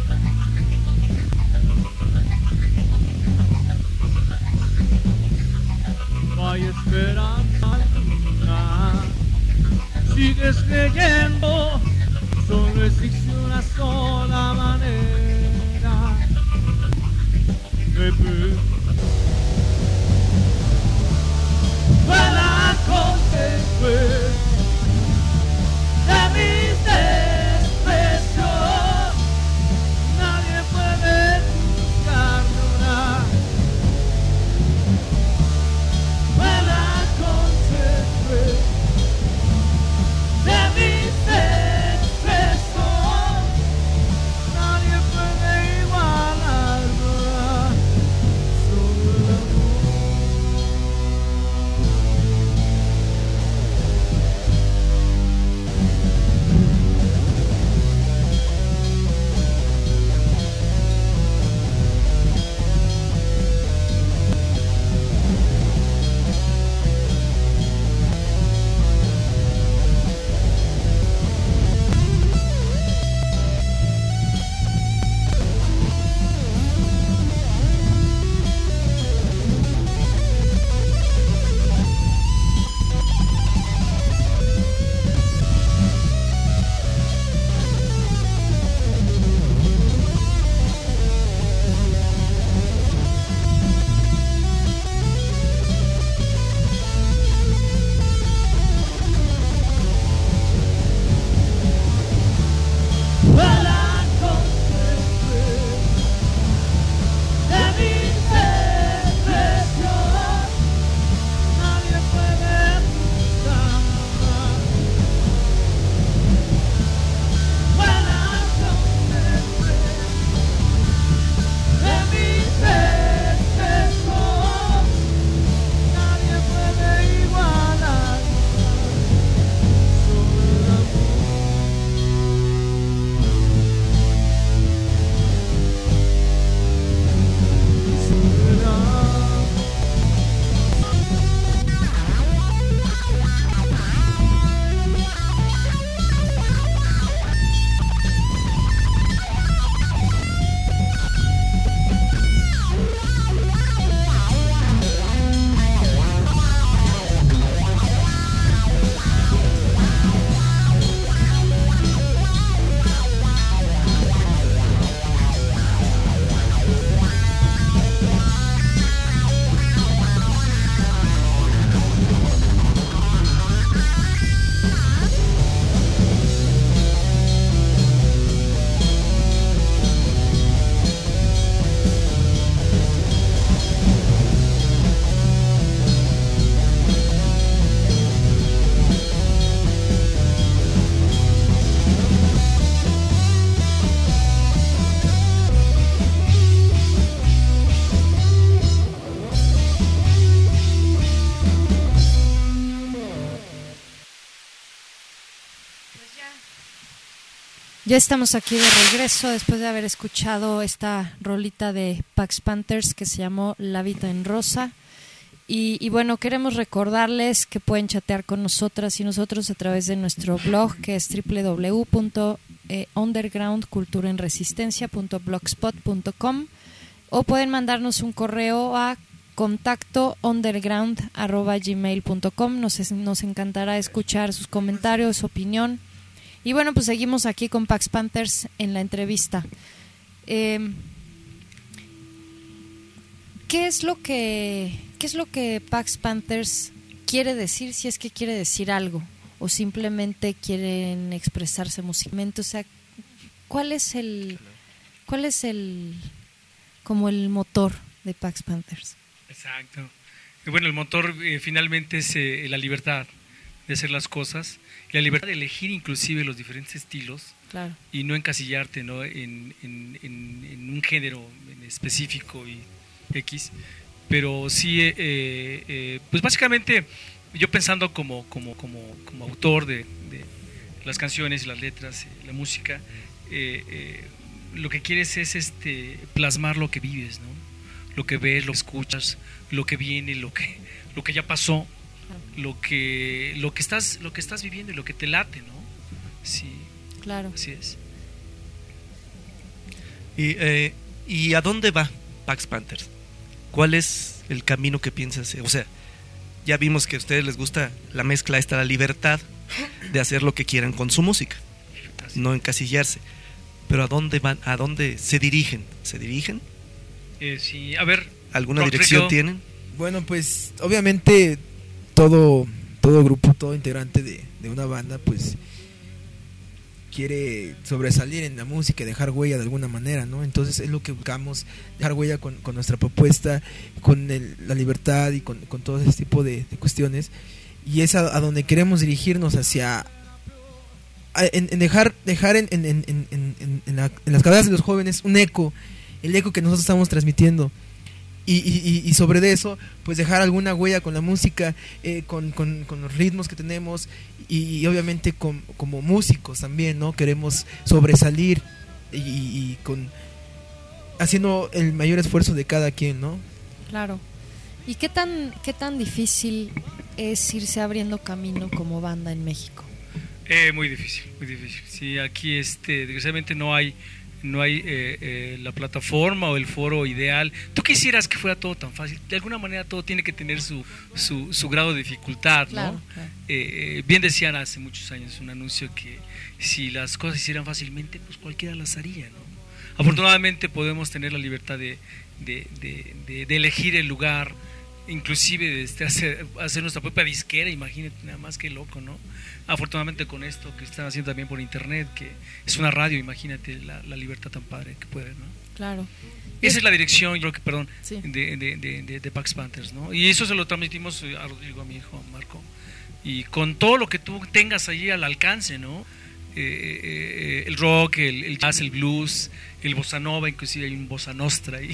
No hay esperanza alguna, sigues creyendo, solo existe una sola manera de vivir. Vuela con después de mis desprecios, nadie puede juzgarme una. Vuela con después de mis desprecios, nadie puede igualarme una. Solo el amor. Vuela con después de mis desprecios, nadie puede juzgarme. Vuela con después de mis desprecios, nadie puede igualarme. Solo el amor. Ya estamos aquí de regreso después de haber escuchado esta rolita de Pax Panthers que se llamó La Vida en Rosa. Y bueno, queremos recordarles que pueden chatear con nosotras y nosotros a través de nuestro blog, que es www.undergroundculturaenresistencia.blogspot.com, o pueden mandarnos un correo a contactounderground@gmail.com. Nos encantará escuchar sus comentarios, su opinión. Y bueno, pues seguimos aquí con Pax Panthers en la entrevista. ¿Qué es lo que Pax Panthers quiere decir, si es que quiere decir algo, o simplemente quieren expresarse musicalmente? O sea, ¿cuál es el como el motor de Pax Panthers? Exacto. Y bueno, el motor finalmente es la libertad de hacer las cosas, y la libertad de elegir inclusive los diferentes estilos, claro, y no encasillarte, ¿no?, en un género en específico y X, pero sí, pues básicamente yo pensando como autor de las canciones y las letras, la música, lo que quieres es plasmar lo que vives, ¿no? Lo que ves, lo que escuchas, lo que viene, lo que ya pasó, lo que estás viviendo y lo que te late, ¿no? Sí, Claro. así es. ¿Y a dónde va Pax Panthers? ¿Cuál es el camino que piensas? O sea, ya vimos que a ustedes les gusta la mezcla esta, la libertad de hacer lo que quieran con su música, no encasillarse. Pero ¿a dónde van? ¿A dónde se dirigen? ¿Se dirigen? Sí, a ver. ¿Alguna Rock dirección Radio. tienen? Bueno, pues obviamente todo grupo, todo integrante de una banda, pues quiere sobresalir en la música y dejar huella de alguna manera, ¿no? Entonces es lo que buscamos, dejar huella con nuestra propuesta, con la libertad y con todo ese tipo de cuestiones. Y es a donde queremos dirigirnos, hacia en dejar en las cabezas de los jóvenes un eco, el eco que nosotros estamos transmitiendo. Y sobre de eso, pues dejar alguna huella con la música, con los ritmos que tenemos y obviamente como músicos también, ¿no? Queremos sobresalir y haciendo el mayor esfuerzo de cada quien, ¿no? Claro. ¿Y qué tan difícil es irse abriendo camino como banda en México? Muy difícil, muy difícil. Sí, aquí desgraciadamente no hay la plataforma o el foro ideal. ¿Tú quisieras que fuera todo tan fácil? De alguna manera todo tiene que tener su grado de dificultad, ¿no? Claro, claro. Bien decían hace muchos años un anuncio que si las cosas se hicieran fácilmente, pues cualquiera las haría, ¿no? Afortunadamente podemos tener la libertad de elegir el lugar, inclusive de hacer nuestra propia disquera. Imagínate, nada más que loco, ¿no? Afortunadamente con esto que están haciendo también por internet, que es una radio, imagínate la libertad tan padre que puede, ¿no? Claro. Esa es la dirección, yo creo que, perdón, Sí. de Pax Panthers, ¿no? Y eso se lo transmitimos a Rodrigo, a mi hijo, a Marco, y con todo lo que tú tengas allí al alcance, ¿no? El rock, el jazz, el blues, el bossa nova, inclusive hay un bossa nostra ahí,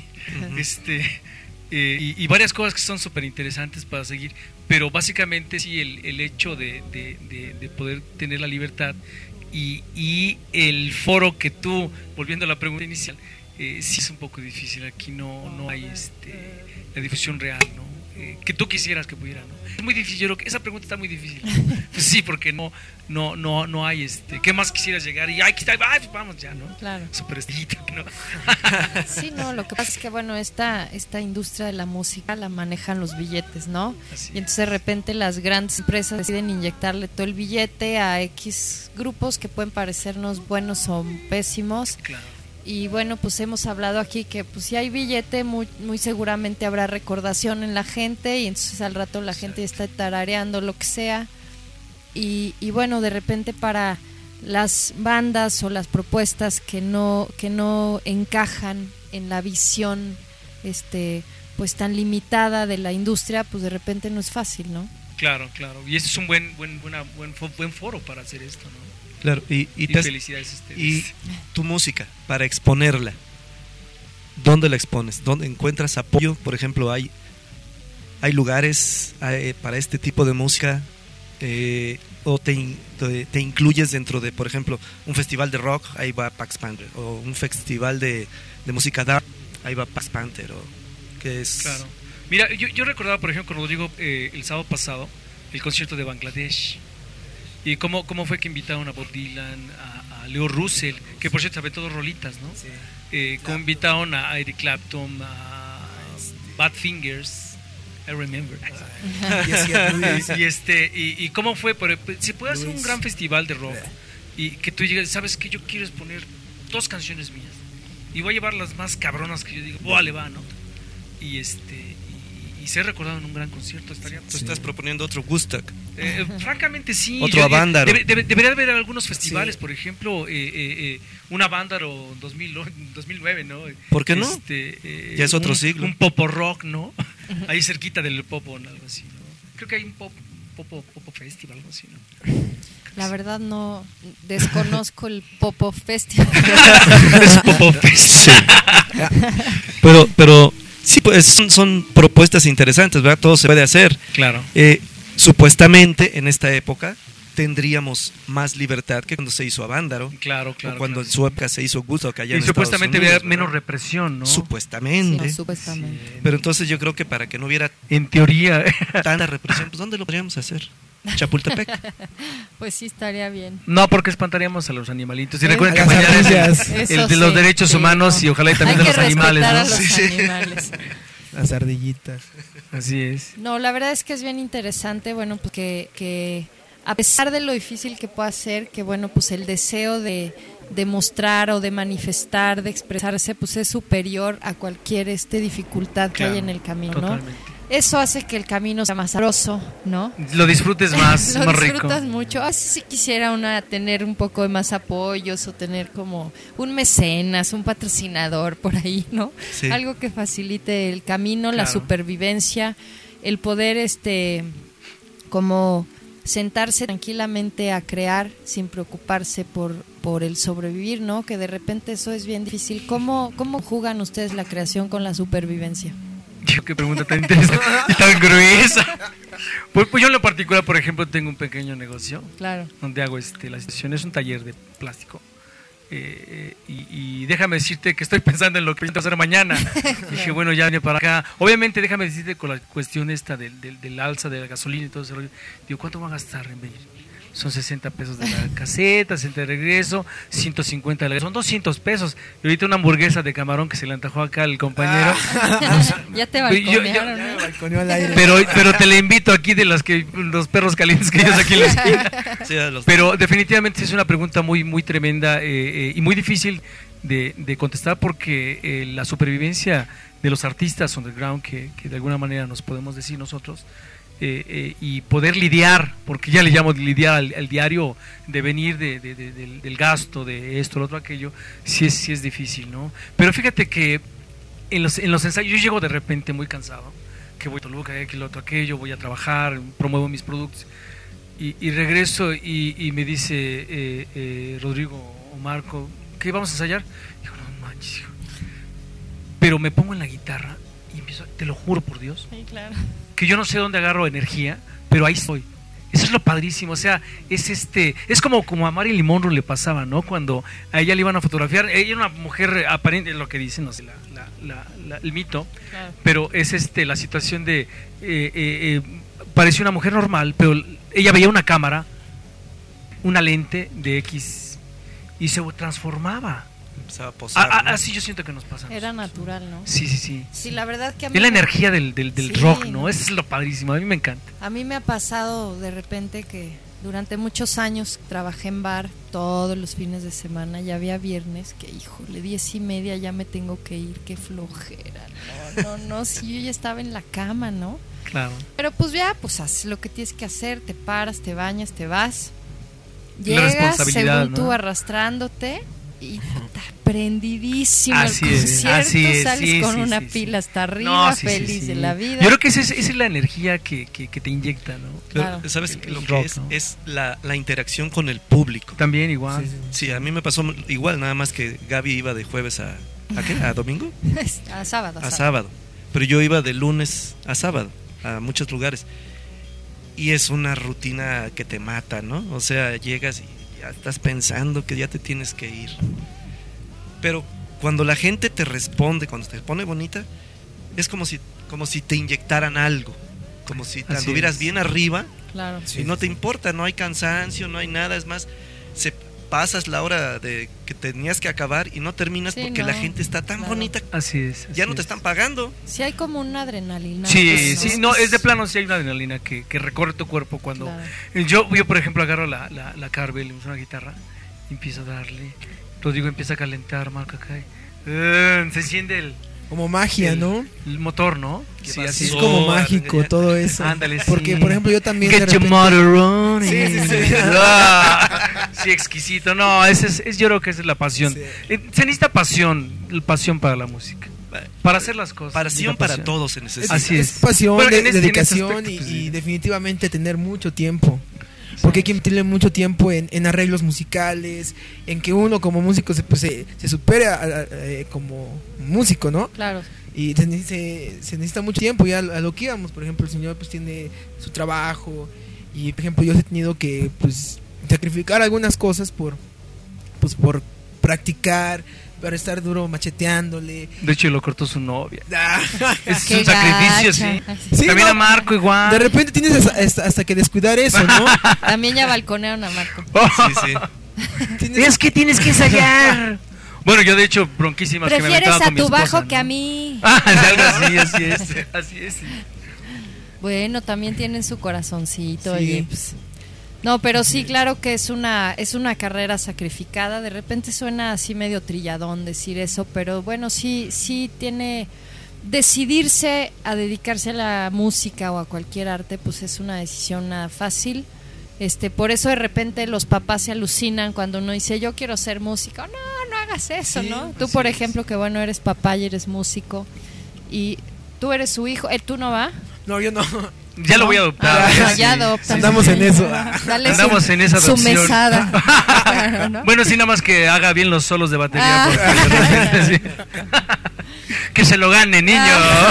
y varias cosas que son súper interesantes para seguir, pero básicamente sí, el hecho de poder tener la libertad y el foro que tú, volviendo a la pregunta inicial, sí es un poco difícil. Aquí no hay la difusión real, ¿no? Que tú quisieras que pudiera, ¿no? Es muy difícil, yo creo que esa pregunta está muy difícil. Pues sí, porque no hay ¿qué más quisieras llegar? Y aquí está, pues vamos ya, ¿no? Claro. Súper estrellita, ¿no? Sí, no, lo que pasa es que, bueno, esta industria de la música la manejan los billetes, ¿no? Así Y entonces de repente las grandes empresas deciden inyectarle todo el billete a X grupos que pueden parecernos buenos o pésimos. Claro. Y bueno, pues hemos hablado aquí que pues si hay billete, muy seguramente habrá recordación en la gente y entonces al rato la gente está tarareando lo que sea. Y bueno, de repente para las bandas o las propuestas que no encajan en la visión pues tan limitada de la industria, pues de repente no es fácil, ¿no? Claro. Y este es un buen foro para hacer esto, ¿no? Claro, y Felicidades a ustedes. y tu música, para exponerla, ¿dónde la expones? ¿Dónde encuentras apoyo? Por ejemplo, ¿hay lugares para este tipo de música? ¿O te incluyes dentro de, por ejemplo, un festival de rock? Ahí va Pax Panther. ¿O un festival de música dark? Ahí va Pax Panther. ¿O qué es? Claro. Mira, yo recordaba, por ejemplo, con Rodrigo el sábado pasado, el concierto de Bangladesh. Y cómo fue que invitaron a Bob Dylan, a Leo Russell, que por cierto se aventó 2 rolitas, ¿no? Sí. Cómo invitaron a Eric Clapton, a Badfingers, I remember. Y cómo fue, se puede hacer un gran festival de rock y que tú llegas, ¿sabes qué? Yo quiero exponer 2 canciones mías y voy a llevar las más cabronas que yo digo, ¡vale, va!, ¿no? Y ser recordado en un gran concierto estaría... Tú estás proponiendo otro Woodstock. Francamente sí. Otro Avándaro. Debería haber algunos festivales, sí. Por ejemplo, un Avándaro 2009, ¿no? ¿Por qué no? Ya es otro siglo. Un Popo Rock, ¿no? Ahí cerquita del Popo, algo así, ¿no? Creo que hay un Popo Festival, algo así, ¿no? La verdad no desconozco el Popo Festival. Es Popo Festival. Pero sí, pues son propuestas interesantes, ¿verdad? Todo se puede hacer. Claro. Supuestamente en esta época tendríamos más libertad que cuando se hizo Avándaro. Claro, O cuando en su época se hizo Gusto, que allá y en supuestamente Estados Unidos, había menos ¿verdad? represión, ¿no? Supuestamente. No, supuestamente. Pero entonces yo creo que para que no hubiera En teoría. tanta represión, pues ¿dónde lo podríamos hacer? Chapultepec. Pues sí, estaría bien. No, porque espantaríamos a los animalitos. Y Sí, recuerden que a las mañana es ardillas. el Eso de los sí, derechos sí, humanos no. y ojalá y también Hay de los que animales, respetar ¿no? a los Sí, sí. animales. Las ardillitas. Así es. No, la verdad es que es bien interesante, bueno, pues que a pesar de lo difícil que pueda ser, que bueno, pues el deseo de mostrar o de manifestar, de expresarse, pues es superior a cualquier dificultad que Claro, hay en el camino, totalmente. ¿no? Eso hace que el camino sea más sabroso, ¿no? Lo disfrutes más, Lo más rico. disfrutas mucho. Así sí quisiera tener un poco de más apoyos o tener como un mecenas, un patrocinador por ahí, ¿no? Sí. Algo que facilite el camino, la Claro. supervivencia, el poder como sentarse tranquilamente a crear sin preocuparse por el sobrevivir, ¿no? Que de repente eso es bien difícil. ¿Cómo jugan ustedes la creación con la supervivencia? Qué pregunta tan interesante y tan gruesa. Pues yo en lo particular, por ejemplo, tengo un pequeño negocio Claro. donde hago la situación. Es un taller de plástico. Y déjame decirte que estoy pensando en lo que voy a hacer mañana. Dije, bueno, ya vine para acá. Obviamente, déjame decirte con la cuestión esta del alza de la gasolina y todo ese rollo. Digo, ¿cuánto van a gastar en venir? Son 60 pesos de la caseta, 60 de regreso, 150 de regreso. Son 200 pesos. Y ahorita una hamburguesa de camarón que se le antojó acá al compañero. Ya te Yo- balconearon, ¿no? Balconeó al aire. Pero te le invito aquí de los perros calientes que ellos aquí en la esquina. Sí, a los- Pero definitivamente es una pregunta muy, muy tremenda y muy difícil de contestar porque la supervivencia de los artistas underground, que de alguna manera nos podemos decir nosotros, y poder lidiar, porque ya le llamo lidiar al diario de venir del gasto, de esto, lo otro, aquello, sí es difícil, ¿no? Pero fíjate que en los ensayos yo llego de repente muy cansado, que voy a Toluca, aquí, lo otro, aquello, voy a trabajar, promuevo mis productos, y regreso y me dice Rodrigo o Marco, ¿qué vamos a ensayar? Digo, no manches, hijo. Pero me pongo en la guitarra y empiezo, te lo juro por Dios, Sí, claro. que yo no sé dónde agarro energía, pero ahí estoy. Eso es lo padrísimo, o sea, es como a Marilyn Monroe le pasaba, ¿no? Cuando a ella le iban a fotografiar, ella era una mujer aparente, lo que dicen, no sé, el mito, Claro. pero es la situación de parecía una mujer normal, pero ella veía una cámara, una lente de X y se transformaba. empezaba a posar, ¿no? Así yo siento que nos pasa. a Era nosotros. natural, ¿no? Sí, sí, sí. Sí, la verdad que a mí Es la me- energía del Sí, rock, ¿no? ¿no? Eso es lo padrísimo, a mí me encanta. A mí me ha pasado de repente que durante muchos años trabajé en bar todos los fines de semana, ya había viernes que, híjole, 10:30 ya me tengo que ir, qué flojera. No, si yo ya estaba en la cama, ¿no? Claro. Pero pues ya, pues haces lo que tienes que hacer, te paras, te bañas, te vas, La llegas responsabilidad, según tú ¿no? arrastrándote y puta, prendidísimo Así el es, concierto, así es, sales sí, con sí, una sí, pila sí. hasta arriba, No, sí, sí, feliz sí. de la vida. Yo creo que esa es la energía que te inyecta, ¿no? Pero, Claro. ¿sabes El lo que rock, es? ¿no? Es la interacción con el público. También igual. Sí, sí. Sí, a mí me pasó igual, nada más que Gaby iba de jueves ¿a qué? ¿A domingo? A sábado. A sábado. Pero yo iba de lunes a sábado a muchos lugares. Y es una rutina que te mata, ¿no? O sea, llegas y ya estás pensando que ya te tienes que ir. Pero cuando la gente te responde, cuando te pone bonita, es como si te inyectaran algo. Como si te Así anduvieras es. bien arriba Claro. y no te importa, no hay cansancio, no hay nada. Es más, pasas la hora de que tenías que acabar y no terminas Sí, porque no, la gente está tan claro. bonita, Así es. ya no así te es. están pagando. Sí hay como una adrenalina. Sí, pues, sí, no, es de plano, sí hay una adrenalina que recorre tu cuerpo cuando... Claro. Yo por ejemplo, agarro la Carvel, una guitarra, y empiezo a darle. Rodrigo empieza a calentar, Marco acá. Se enciende Como magia, ¿no? el motor, ¿no? ¿Qué Sí, pasó? así Es es. como mágico todo eso. Ándale, sí. Porque, por ejemplo, yo también de Get your repente- motor running. Sí, sí, sí. Sí, exquisito. No, yo creo que esa es la pasión. Sí. Se necesita pasión para la música. Para hacer las cosas. Pasión para todos se necesita. Así es. Pasión, Bueno, en ese dedicación aspecto, pues, sí. y definitivamente tener mucho tiempo. Porque hay que invertirle mucho tiempo en arreglos musicales, en que uno como músico se supere como músico, ¿no? Claro. Y se necesita mucho tiempo, ya a lo que íbamos, por ejemplo, el señor pues tiene su trabajo Y por ejemplo yo he tenido que pues sacrificar algunas cosas por practicar, para estar duro macheteándole. De hecho lo cortó su novia. Es Qué un sacrificio, gacha. sí. También no, a Marco igual. de repente tienes hasta que descuidar eso, ¿no? También ya balconearon a Marco. Sí, sí. Es que tienes que ensayar. Bueno, yo de hecho bronquísimas que me Prefieres aventaba a con mi tu esposa, bajo ¿no? que a mí. Es algo así, así es. Así es. Bueno, también tienen su corazoncito. Sí. Oye, pues. No, pero sí, claro que es una carrera sacrificada. De repente suena así medio trilladón decir eso, pero bueno, sí tiene... Decidirse a dedicarse a la música o a cualquier arte, pues es una decisión nada fácil. Por eso de repente los papás se alucinan cuando uno dice yo quiero ser músico. No hagas eso, Sí, ¿no? Tú, por ejemplo, que bueno, eres papá y eres músico y tú eres su hijo. ¿Tú no va? No, yo no. Ya lo voy a adoptar. Ya adopta. Andamos en eso. Dale Andamos en esa su adopción. mesada. Claro, ¿no? Bueno, sí, nada más que haga bien los solos de batería. Ah. Porque de repente, sí. Que se lo gane, niño.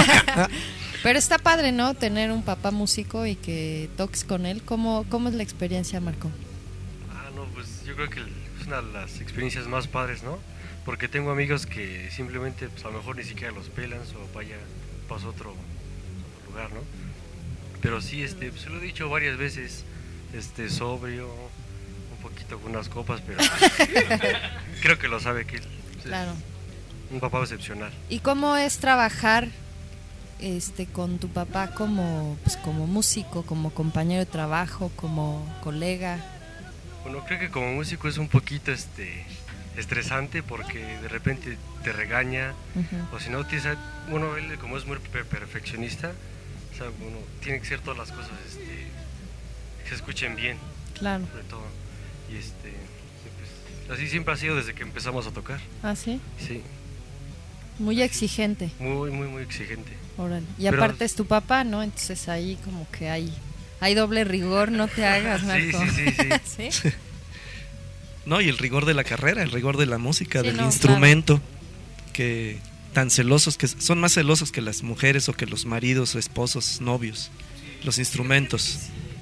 Pero está padre, ¿no? Tener un papá músico y que toques con él. ¿Cómo es la experiencia, Marco? No, pues yo creo que es una de las experiencias más padres, ¿no? Porque tengo amigos que simplemente, pues a lo mejor ni siquiera los pelan o vaya, pasó otro lugar, ¿no? Pero sí, pues, se lo he dicho varias veces, sobrio, un poquito con unas copas, pero creo que lo sabe que él es Claro. un papá excepcional. ¿Y cómo es trabajar con tu papá como músico, como compañero de trabajo, como colega? Bueno, creo que como músico es un poquito estresante porque de repente te regaña, o si no, bueno, él como es muy perfeccionista, o sea, bueno, tiene que ser todas las cosas que se escuchen bien, Claro. sobre todo. Y pues, así siempre ha sido desde que empezamos a tocar. ¿Ah, sí? Sí, Muy exigente. muy, muy, muy exigente. Órale. Y Pero- aparte es tu papá, ¿no? Entonces ahí como que hay doble rigor, no te hagas, Sí, Marco. sí. ¿Sí? No, y el rigor de la carrera, el rigor de la música, Sí, del no, instrumento, que tan celosos, que son más celosos que las mujeres o que los maridos, esposos, novios, los instrumentos.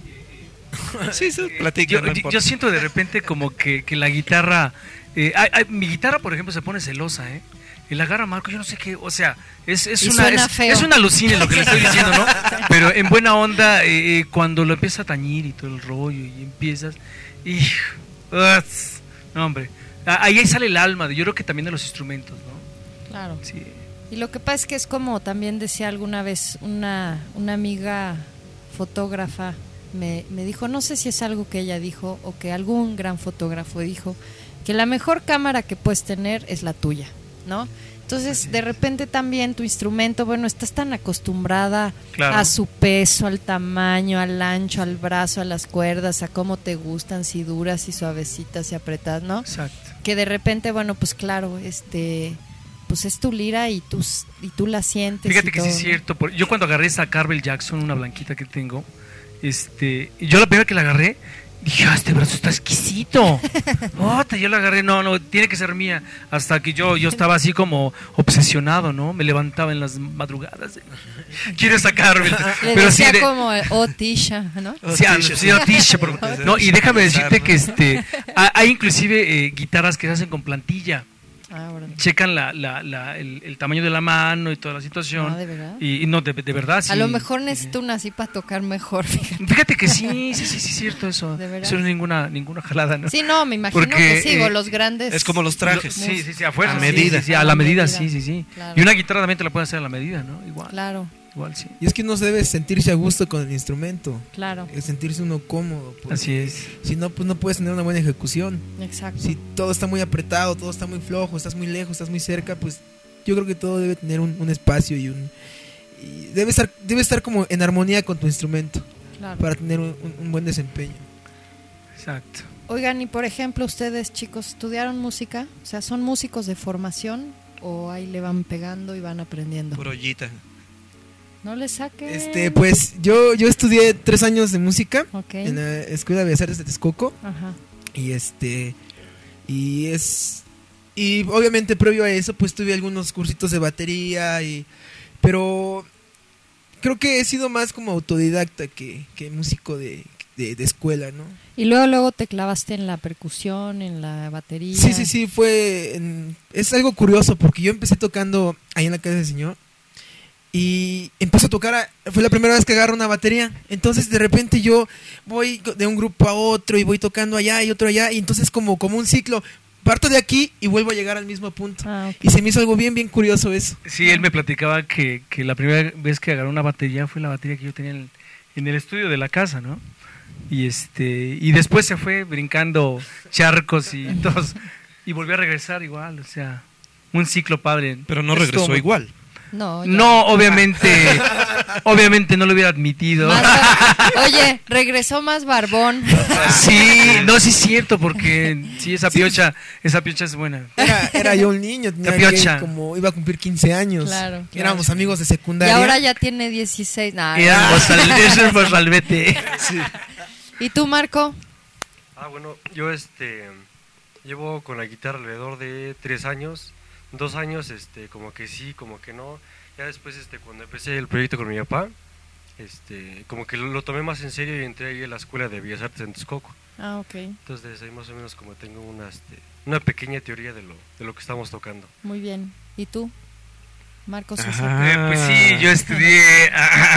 Sí, se platica, no importa. Yo siento de repente como que la guitarra, mi guitarra por ejemplo se pone celosa, y la agarra Marco, yo no sé qué, o sea, Y suena feo. es una alucina lo que le estoy diciendo, ¿no? Pero en buena onda, cuando lo empieza a tañir y todo el rollo y empiezas, no hombre, ahí sale el alma, yo creo que también de los instrumentos, ¿no? Claro. Sí. Y lo que pasa es que es como también decía alguna vez una amiga fotógrafa, me dijo, no sé si es algo que ella dijo o que algún gran fotógrafo dijo, que la mejor cámara que puedes tener es la tuya, ¿no? Entonces, de repente también tu instrumento, bueno, estás tan acostumbrada Claro. a su peso, al tamaño, al ancho, al brazo, a las cuerdas, a cómo te gustan, si duras, si suavecitas, si apretadas, ¿no? Exacto. Que de repente, bueno, pues claro, pues es tu lira y tú la sientes. Fíjate y que todo, sí es ¿no? cierto. Yo cuando agarré esa Carvel Jackson, una blanquita que tengo, yo la primera que la agarré, dije, este brazo está exquisito. Yo la agarré, no, tiene que ser mía. Hasta que yo estaba así como obsesionado, ¿no? Me levantaba en las madrugadas. Quiero esa Carvel. Le Pero decía sí, como, Tisha, ¿no? Sí, Otisha, no, y déjame decirte que hay inclusive guitarras que se hacen con plantilla. Ah, órale. Checan el tamaño de la mano y toda la situación. Ah, ¿de verdad? Y no, de verdad, sí. A lo mejor necesito una así para tocar mejor, fíjate. Fíjate que sí, es cierto eso. ¿De verdad? Eso no es ninguna jalada, ¿no? Sí, no, me imagino Porque, que sí, digo, los grandes. Es como los trajes. Sí, a fuerza. A medida. Sí, a la medida, sí. Claro. Y una guitarra también te la puedes hacer a la medida, ¿no? Igual. Claro, Sí. Y es que uno debe sentirse a gusto con el instrumento, claro, sentirse uno cómodo, porque Así es. si no, pues no puedes tener una buena ejecución. exacto. Si todo está muy apretado, todo está muy flojo, estás muy lejos, estás muy cerca, pues yo creo que todo debe tener un espacio y debe estar como en armonía con tu instrumento Claro. para tener un buen desempeño. Exacto. Oigan, y por ejemplo, ustedes, chicos, ¿estudiaron música? O sea, ¿son músicos de formación o ahí le van pegando y van aprendiendo? Por ollita. No le saquen. Pues yo estudié 3 años de música Ok. en la Escuela de Bellas Artes de Texcoco. Ajá. Y obviamente previo a eso pues tuve algunos cursitos de batería pero creo que he sido más como autodidacta que músico de escuela, ¿no? Y luego te clavaste en la percusión, en la batería. Sí, es algo curioso porque yo empecé tocando ahí en la casa del señor y empecé a tocar, fue la primera vez que agarro una batería, entonces de repente yo voy de un grupo a otro y voy tocando allá y otro allá y entonces como un ciclo, parto de aquí y vuelvo a llegar al mismo punto. Okay. Y se me hizo algo bien curioso eso. Sí, él me platicaba que la primera vez que agarró una batería fue la batería que yo tenía en el estudio de la casa, ¿no? Y después se fue brincando charcos y todos y volvió a regresar igual, o sea, un ciclo padre. Pero no regresó igual. No, obviamente no lo hubiera admitido. Oye, regresó más barbón. Sí, no, sí es cierto, porque sí, esa piocha es buena. Era yo un niño, tenía como iba a cumplir 15 años. Claro. Éramos amigos de secundaria. Y ahora ya tiene 16. Eso es Mozalbete. Sí. ¿Y tú, Marco? Bueno, yo llevo con la guitarra alrededor de 3 años. 2 años, como que sí, como que no. Ya después, cuando empecé el proyecto con mi papá, como que lo tomé más en serio y entré ahí a la Escuela de Bellas Artes en Texcoco. Ok. Entonces, ahí más o menos como tengo una pequeña teoría de lo que estamos tocando. Muy bien. ¿Y tú, Marcos? Pues sí, yo estudié.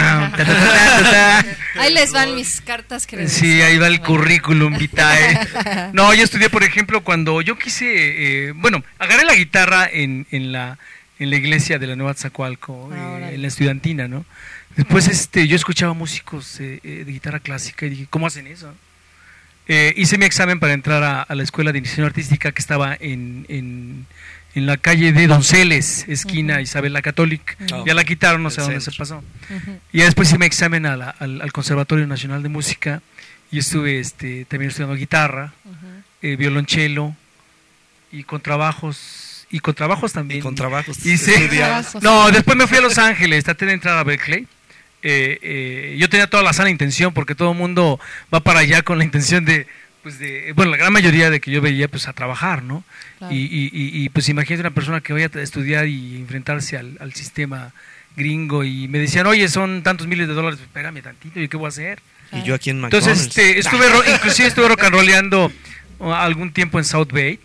Ahí les van mis cartas credenciales. Sí, ahí va el currículum vitae. No, yo estudié, por ejemplo, cuando yo quise, agarré la guitarra en la iglesia de la Nueva Atzacoalco, en la estudiantina, ¿no? Después yo escuchaba músicos de guitarra clásica y dije, ¿cómo hacen eso? Hice mi examen para entrar a la escuela de iniciación artística que estaba en la calle de Donceles, esquina Isabel la Católica. Ya la quitaron, no sé dónde se pasó. Y después hice mi examen al Conservatorio Nacional de Música y estuve también estudiando guitarra, violonchelo y contrabajos también. Y contrabajos. No, después me fui a Los Ángeles, traté de entrar a Berkeley. Yo tenía toda la sana intención porque todo el mundo va para allá con la intención de la gran mayoría de que yo veía pues a trabajar, ¿no? Claro. Y pues imagínate una persona que vaya a estudiar y enfrentarse al sistema gringo y me decían, oye, son tantos miles de dólares, espérame tantito, ¿y qué voy a hacer? Y yo aquí en McDonald's. Entonces inclusive estuve rock and rolleando algún tiempo en South Bay,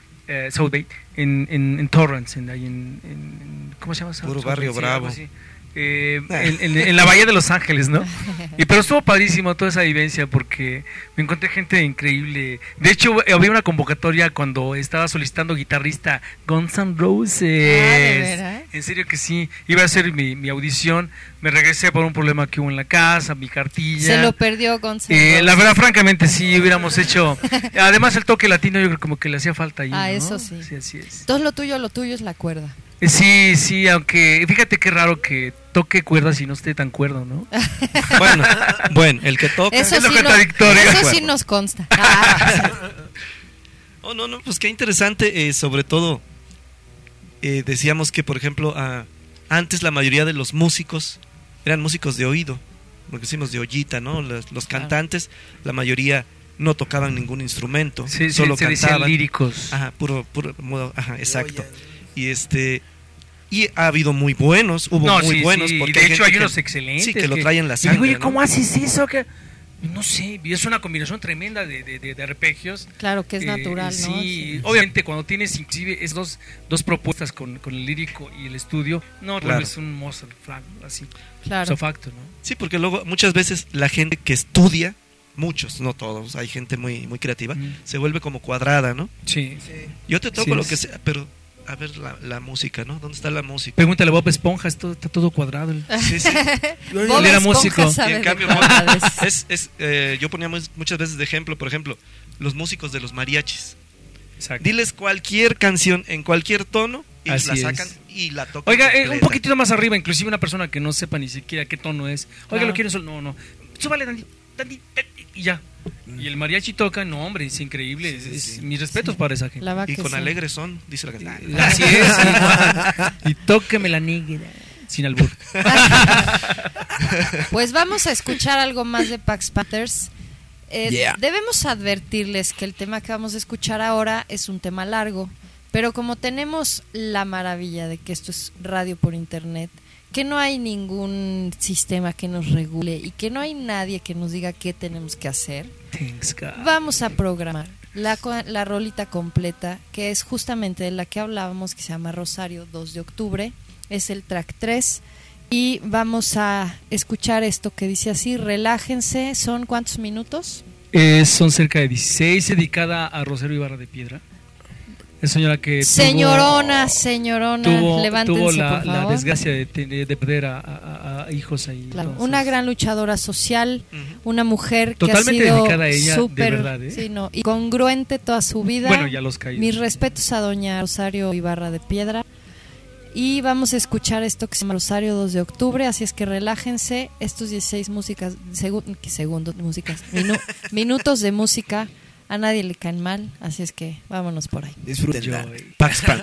en Torrance, ¿cómo se llama? Puro barrio bravo. En la Bahía de Los Ángeles, ¿no? Pero estuvo padrísimo toda esa vivencia porque me encontré gente increíble. De hecho, había una convocatoria cuando estaba solicitando guitarrista Guns N' Roses. ¿De veras? En serio que sí. Iba a hacer mi audición. Me regresé por un problema que hubo en la casa, mi cartilla. Se lo perdió Guns N' Roses. La verdad, francamente, sí hubiéramos hecho. Además, el toque latino, yo creo como que le hacía falta ahí. ¿no? Eso sí. Sí, así es. Entonces, lo tuyo es la cuerda. Sí, aunque fíjate qué raro que toque cuerdas y no esté tan cuerdo, ¿no? Bueno, el que toca eso es sí lo contradictorio. Eso sí nos consta. No, pues qué interesante, sobre todo decíamos que, por ejemplo, antes la mayoría de los músicos eran músicos de oído, lo que decimos de ollita, ¿no? Los cantantes, la mayoría no tocaban ningún instrumento, solo se cantaban. Líricos. Ajá, puro modo, ajá, exacto. Y ha habido muy buenos, muy buenos. Porque de hecho hay unos excelentes. Sí, que lo traen en la sangre. Y digo, oye, ¿cómo hases eso? No sé, es una combinación tremenda de arpegios. Claro, que es natural, ¿no? Sí, obviamente cuando tienes inclusive es dos propuestas con el lírico y el estudio, claro. Es un Mozart, así, claro. Facto, ¿no? Sí, porque luego muchas veces la gente que estudia, muchos, no todos, hay gente muy, muy creativa, se vuelve como cuadrada, ¿no? Sí. Yo te toco lo que sea, pero a ver la música, ¿no? ¿Dónde está la música? Pregúntale a Bob Esponja, está todo cuadrado. Sí. Bob era Esponja músico. sabe y en cambio, yo ponía muchas veces de ejemplo, por ejemplo, los músicos de los mariachis. Exacto. Diles cualquier canción en cualquier tono y así la sacan y la tocan. Oiga, un poquitito más arriba, inclusive una persona que no sepa ni siquiera qué tono es. Oiga, claro. ¿lo quieres? No. Súbale tantito, y ya. Y el mariachi toca, no, hombre, es increíble. Mis respetos para esa gente. La y con alegres son, dice la canción. Así es. Y tóqueme la negra. Sin albur. Pues vamos a escuchar algo más de Pax Panthers. Debemos advertirles que el tema que vamos a escuchar ahora es un tema largo, pero como tenemos la maravilla de que esto es radio por internet, que no hay ningún sistema que nos regule y que no hay nadie que nos diga qué tenemos que hacer, Thanks God. vamos a programar la rolita completa, que es justamente de la que hablábamos, que se llama Rosario 2 de octubre, es el track 3, y vamos a escuchar esto que dice así: relájense. ¿Son cuántos minutos? Son cerca de 16, dedicada a Rosario Ibarra de Piedra. Es señora que Señorona, tuvo levántense, la, por favor. la desgracia de perder a hijos ahí. Claro, Entonces, una gran luchadora social, una mujer totalmente que ha sido dedicada a ella, súper, de verdad, ¿eh? sí, no, y congruente toda su vida. Bueno, ya los caídos. Mis respetos a doña Rosario Ibarra de Piedra. Y vamos a escuchar esto que se llama Rosario 2 de octubre, así es que relájense. Estos 16 minutos de música a nadie le caen mal, así es que vámonos por ahí. Disfrútenla. Pax Pan.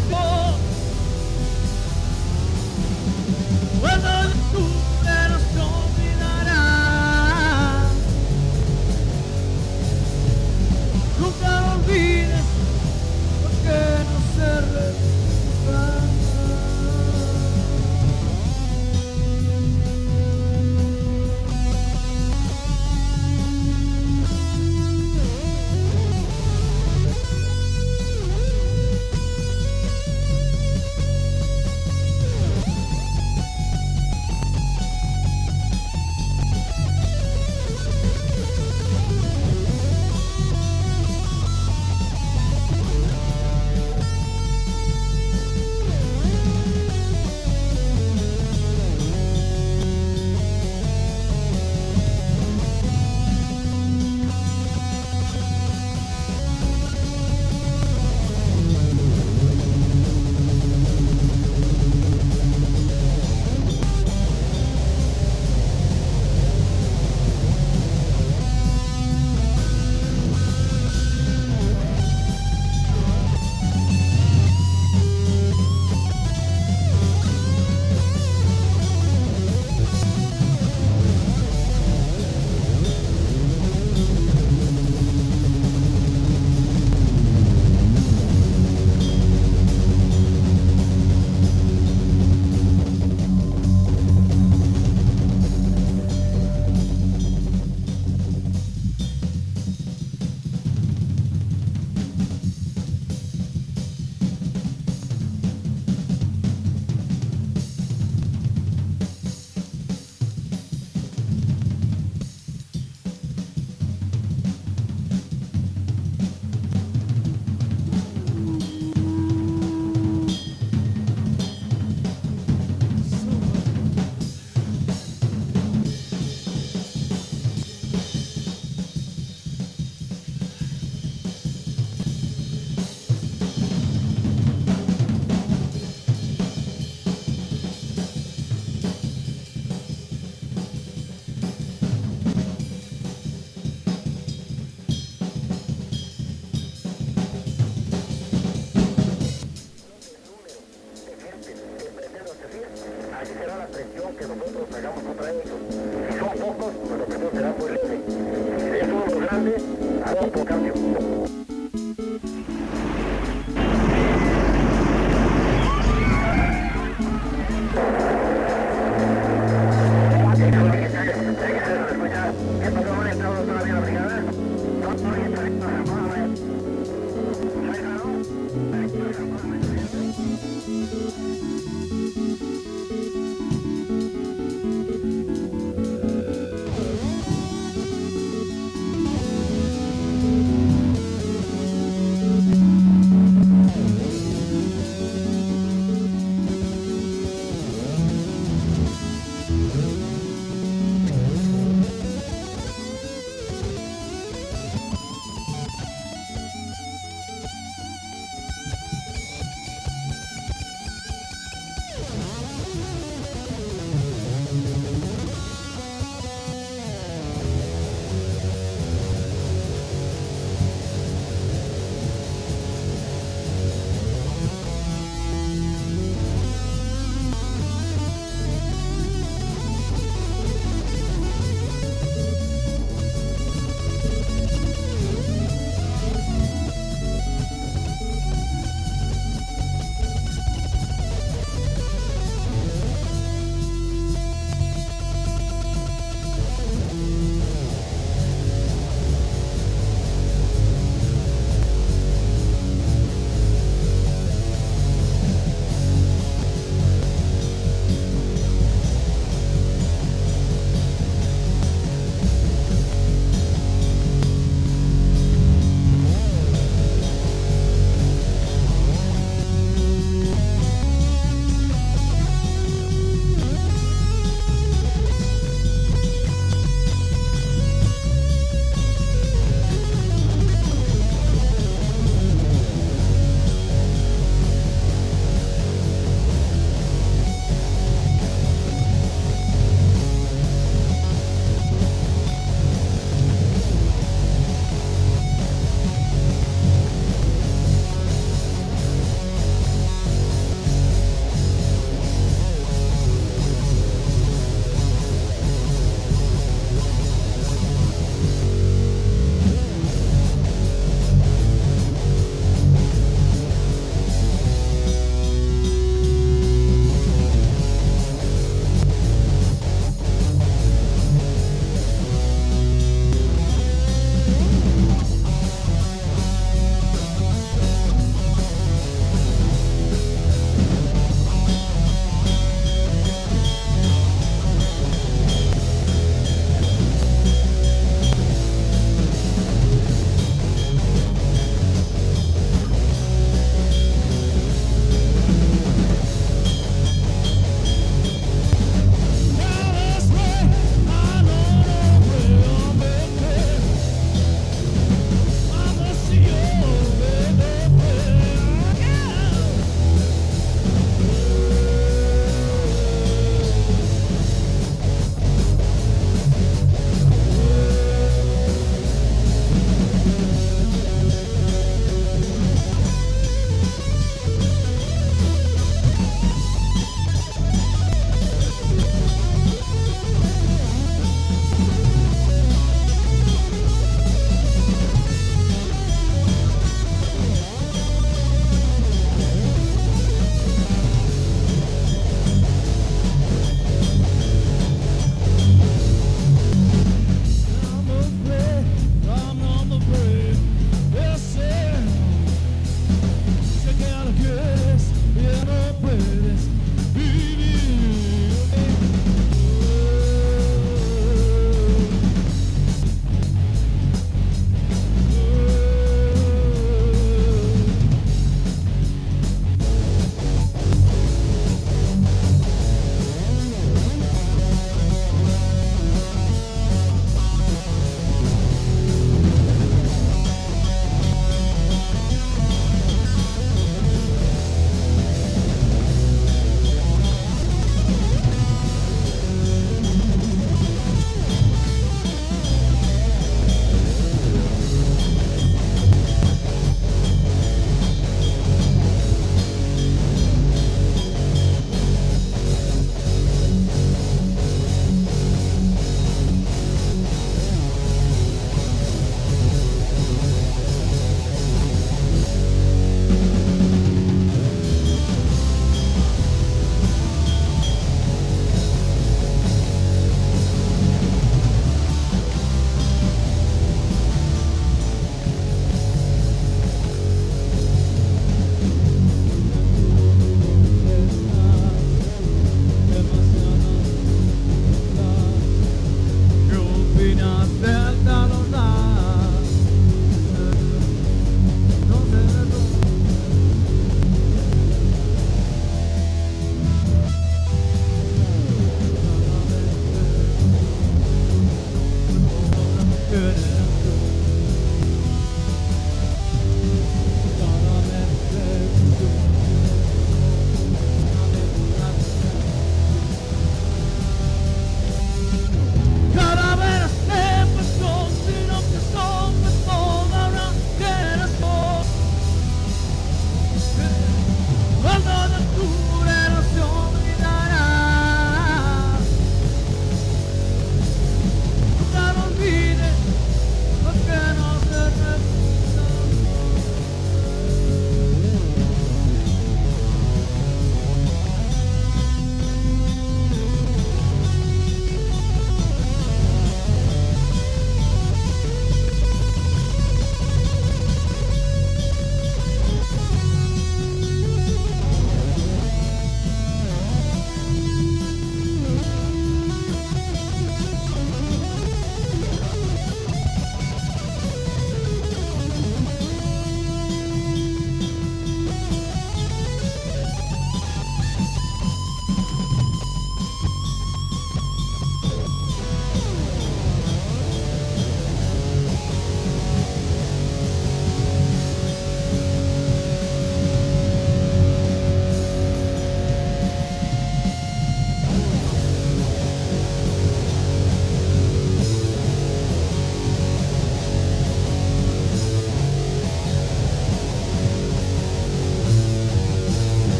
Cuando descubre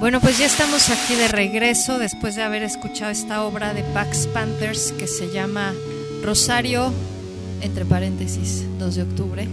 Bueno, pues ya estamos aquí de regreso después de haber escuchado esta obra de Pax Panthers que se llama Rosario, entre paréntesis, 2 de octubre.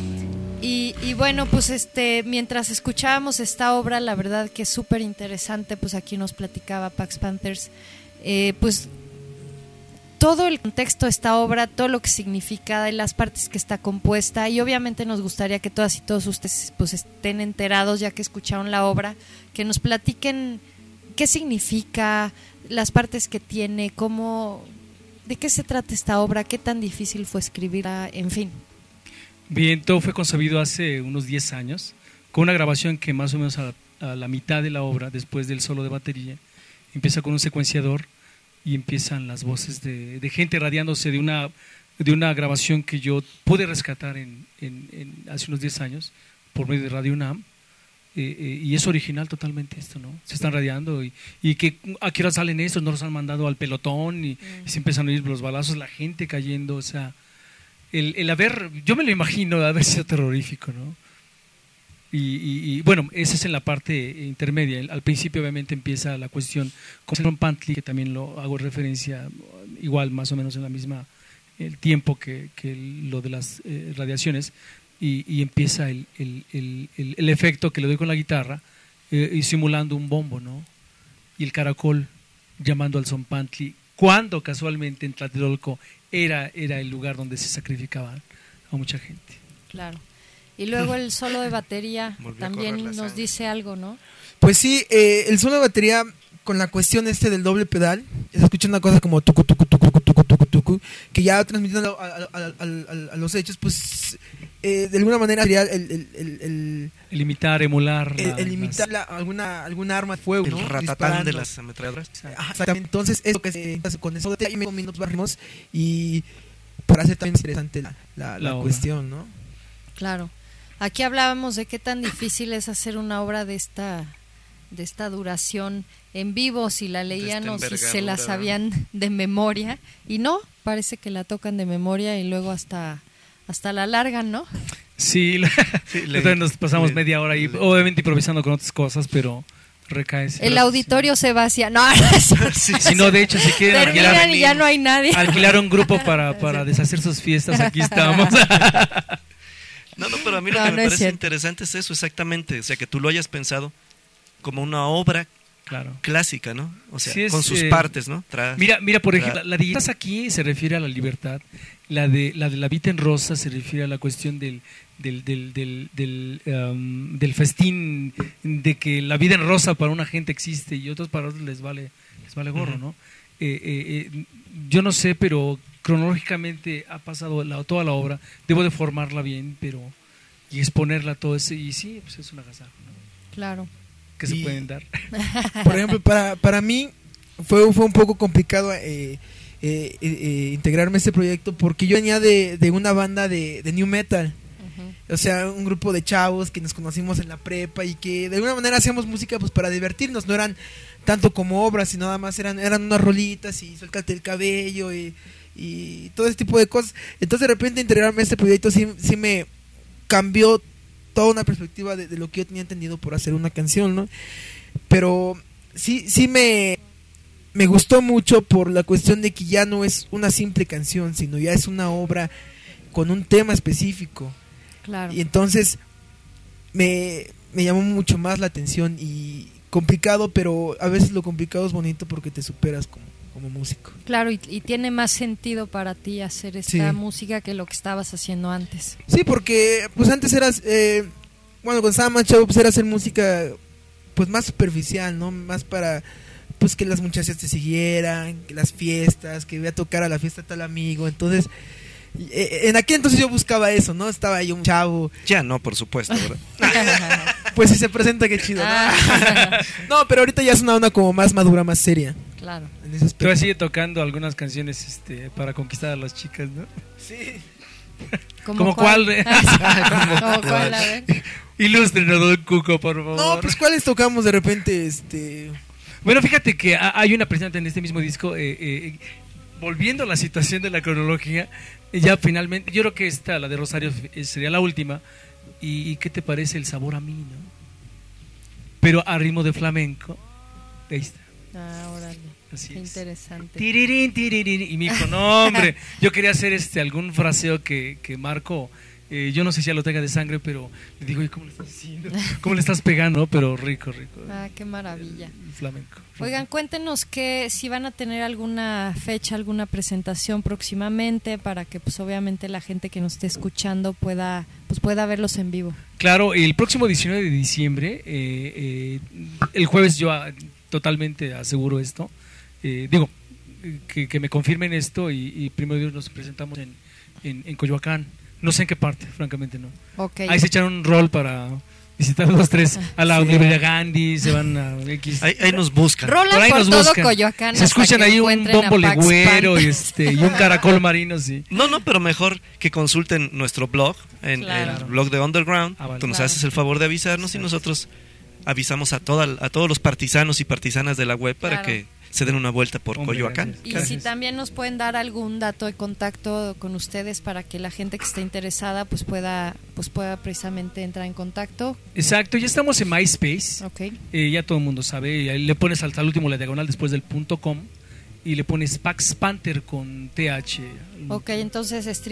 Y bueno, pues mientras escuchábamos esta obra, la verdad que es súper interesante, pues aquí nos platicaba Pax Panthers, pues todo el contexto de esta obra, todo lo que significa, de las partes que está compuesta, y obviamente nos gustaría que todas y todos ustedes pues estén enterados ya que escucharon la obra, que nos platiquen qué significa, las partes que tiene, cómo, de qué se trata esta obra, qué tan difícil fue escribirla, en fin. Bien, todo fue concebido hace unos 10 años, con una grabación que más o menos a la mitad de la obra, después del solo de batería, empieza con un secuenciador y empiezan las voces de gente radiándose de una grabación que yo pude rescatar hace unos 10 años por medio de Radio UNAM, y es original totalmente esto, ¿no? Se están radiando y que a qué hora salen estos, no los han mandado al pelotón y se empiezan a oír los balazos, la gente cayendo, o sea, el haber, yo me lo imagino, haber sido terrorífico, ¿no? Y bueno, esa es en la parte intermedia. Al principio obviamente empieza la cuestión con Pantley, que también lo hago referencia igual más o menos en la misma el tiempo que lo de las radiaciones, y empieza el efecto que le doy con la guitarra, y simulando un bombo, ¿no? Y el caracol llamando al son Pantley, cuando casualmente en Tlatelolco era el lugar donde se sacrificaba a mucha gente. Claro. Y luego el solo de batería también nos dice algo, ¿no? Pues sí, el solo de batería con la cuestión del doble pedal, se escucha una cosa como tucu, tucu, tucu, tucu, tucu, tucu, que ya transmitiendo a los hechos, pues de alguna manera sería el imitar, emular. alguna arma de fuego, el ¿no? ratatán disparando de las ametralladoras. Exactamente, entonces es lo que se hace con eso, y minutos bajemos, y para hacer también interesante la cuestión, ¿no? Claro. Aquí hablábamos de qué tan difícil es hacer una obra de esta duración en vivo, si la leían o si se la sabían de memoria, y no, parece que la tocan de memoria y luego hasta la largan, ¿no? Sí, nos pasamos media hora ahí, obviamente improvisando con otras cosas, pero recae. El auditorio se vacía, no, si no, de hecho, si quieren terminan y ya no hay nadie. Alquilar un grupo para deshacer sus fiestas, aquí estamos. No, pero a mí lo que me parece interesante es eso, exactamente, o sea, que tú lo hayas pensado como una obra clásica, ¿no? O sea, sí, con sus partes, ¿no? Mira, por ejemplo, la de Guitarras aquí se refiere a la libertad, la de La Vita en Rosa se refiere a la cuestión del festín, de que la vida en rosa para una gente existe y otros para otros les vale gorro, ¿no? Yo no sé, pero cronológicamente ha pasado toda la obra, debo de formarla bien, y exponerla todo eso, y sí, pues es un agasajo, ¿no? Claro. Que se pueden dar. Por ejemplo, para mí fue un poco complicado integrarme a este proyecto, porque yo venía de una banda de new metal. O sea, un grupo de chavos que nos conocimos en la prepa y que de alguna manera hacíamos música pues para divertirnos, no eran tanto como obras, sino nada más eran unas rolitas y suéltate el cabello y todo ese tipo de cosas. Entonces de repente integrarme a este proyecto sí me cambió toda una perspectiva de lo que yo tenía entendido por hacer una canción, ¿no? Pero sí me gustó mucho por la cuestión de que ya no es una simple canción, sino ya es una obra con un tema específico. Claro. Y entonces me llamó mucho más la atención, y complicado, pero a veces lo complicado es bonito porque te superas como músico. Claro, y tiene más sentido para ti hacer esta música que lo que estabas haciendo antes. Sí, porque pues antes eras, cuando estaba más chavo, pues era hacer música pues más superficial, ¿no? Más para pues que las muchachas te siguieran, que las fiestas, que voy a tocar a la fiesta tal amigo. Entonces en aquel entonces yo buscaba eso, ¿no? Estaba ahí un chavo. Ya no, por supuesto, ¿verdad? Pues si se presenta, qué chido, ¿no? No, pero ahorita ya es una onda como más madura, más seria. Claro. Pero sigue tocando algunas canciones para conquistar a las chicas, ¿no? Sí. ¿Como cuál? ¿Como cuál? A ver. Ilústrenos, don Cuco, por favor. No, pues ¿cuáles tocamos de repente? Bueno, fíjate que hay una presente en este mismo disco, volviendo a la situación de la cronología, ya finalmente, yo creo que la de Rosario sería la última. ¿Y qué te parece El Sabor a Mí, no? pero a ritmo de flamenco. Ahí está. Ah, órale. Así Qué es. interesante. Tirirín, tirirín. Y me dijo, no, hombre, yo quería hacer algún fraseo que Marco, yo no sé si ya lo tenga de sangre, pero le digo, ¿cómo le estás haciendo? ¿Cómo le estás pegando? Pero rico. Ah, qué maravilla. Flamenco. Oigan, cuéntenos que si van a tener alguna fecha, alguna presentación próximamente para que pues obviamente la gente que nos esté escuchando pueda verlos en vivo. Claro, el próximo 19 de diciembre, el jueves yo totalmente aseguro esto, que me confirmen esto y primero Dios nos presentamos en Coyoacán. No sé en qué parte, francamente no. Okay. Ahí se echaron un rol para visitar los tres a la librería Gandhi, se van a X. Ahí nos buscan. Rolan Por ahí por nos todo buscan. Coyoacán. Se escuchan hasta que ahí un encuentren a bombo Pax legüero Panther. y un caracol marino, sí. No, pero mejor que consulten nuestro blog, en Claro. el blog de Underground. Ah, vale. Tú nos Claro. haces el favor de avisarnos y nosotros avisamos a todos los partisanos y partisanas de la web para Claro. que se den una vuelta por Hombre, Coyoacán. gracias. Y Gracias. si también nos pueden dar algún dato de contacto con ustedes para que la gente que esté interesada pues pueda precisamente entrar en contacto. Exacto, ya estamos en MySpace. Ok. Ya todo el mundo sabe, ahí le pones al último la diagonal después del .com y le pones Pax Panther con TH. Ok, entonces es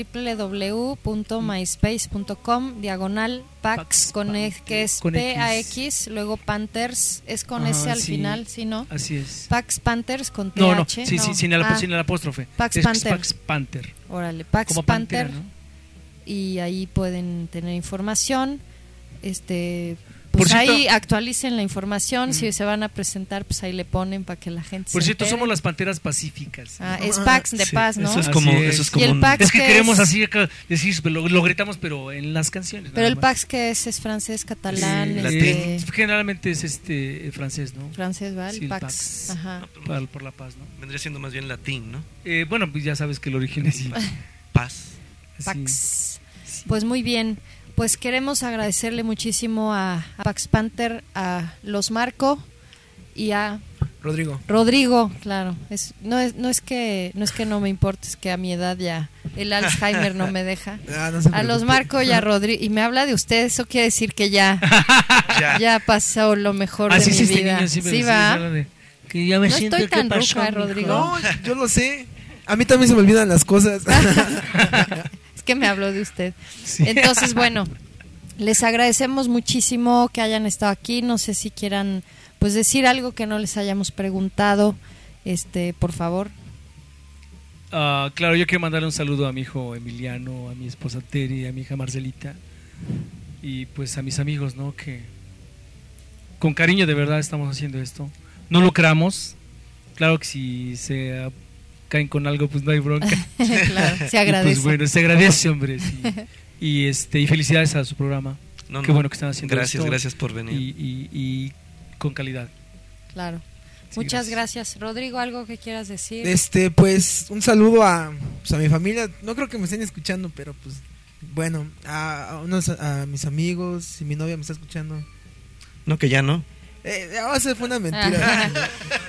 www.myspace.com/Pax con que es Con X. PAX, luego Panthers es con Ajá, S al sí. final, ¿sí no? Así es. Pax Panthers con TH. No, sí, sin el Ah, apóstrofe. Pax Es Panther. Pax Panther. Órale, Pax Como Panther. pantera, ¿no? Y ahí pueden tener información. Por Pues cierto- ahí actualicen la información. Si se van a presentar, pues ahí le ponen para que la gente Por se cierto, entere. somos las panteras pacíficas. Ah, es Pax de Sí, paz, ¿no? Eso es Así como, es. eso es Y como el un- Pax Es que ¿qué queremos es? así acá decir, lo gritamos, pero en las canciones. Pero nada el más. Pax que es francés, catalán, latín. Generalmente es francés, ¿no? francés, ¿vale? Sí, el Pax. Pax. Ajá. Por la paz, ¿no? vendría siendo más bien latín, ¿no? Bueno, pues ya sabes que el origen es así. Paz. Pax. Sí. Pues muy bien. Pues queremos agradecerle muchísimo a Pax Panther, a Los Marco y a Rodrigo, claro. No es que no me importe, es que a mi edad ya el Alzheimer no me deja. No se A Los preocupe. Marco y a Rodrigo. Y me habla de usted, eso quiere decir que ya pasó lo mejor Así de es mi este vida. niño siempre Sí, así, va. habla de que ya me No siento estoy que tan pasó, ruca, mijo. Rodrigo. No, yo lo sé. A mí también se me olvidan las cosas. Es que me habló de usted. Sí. Entonces, bueno, les agradecemos muchísimo que hayan estado aquí. No sé si quieran pues decir algo que no les hayamos preguntado, por favor. Claro, yo quiero mandarle un saludo a mi hijo Emiliano, a mi esposa Terry, a mi hija Marcelita y pues a mis amigos, ¿no? Que con cariño de verdad estamos haciendo esto. No lo creamos. Claro que si se caen con algo, pues no hay bronca. Claro, se Y, agradece. pues bueno, se agradece, hombre. Sí. Y felicidades a su programa. No, Qué no. bueno que están haciendo esto. Gracias por venir. Y con calidad. Claro. Sí, Muchas gracias. gracias. Rodrigo, ¿algo que quieras decir? Pues un saludo a mi familia. No creo que me estén escuchando, pero pues bueno, a mis amigos, si mi novia me está escuchando. No, que ya no. Esa fue una mentira. Ajá.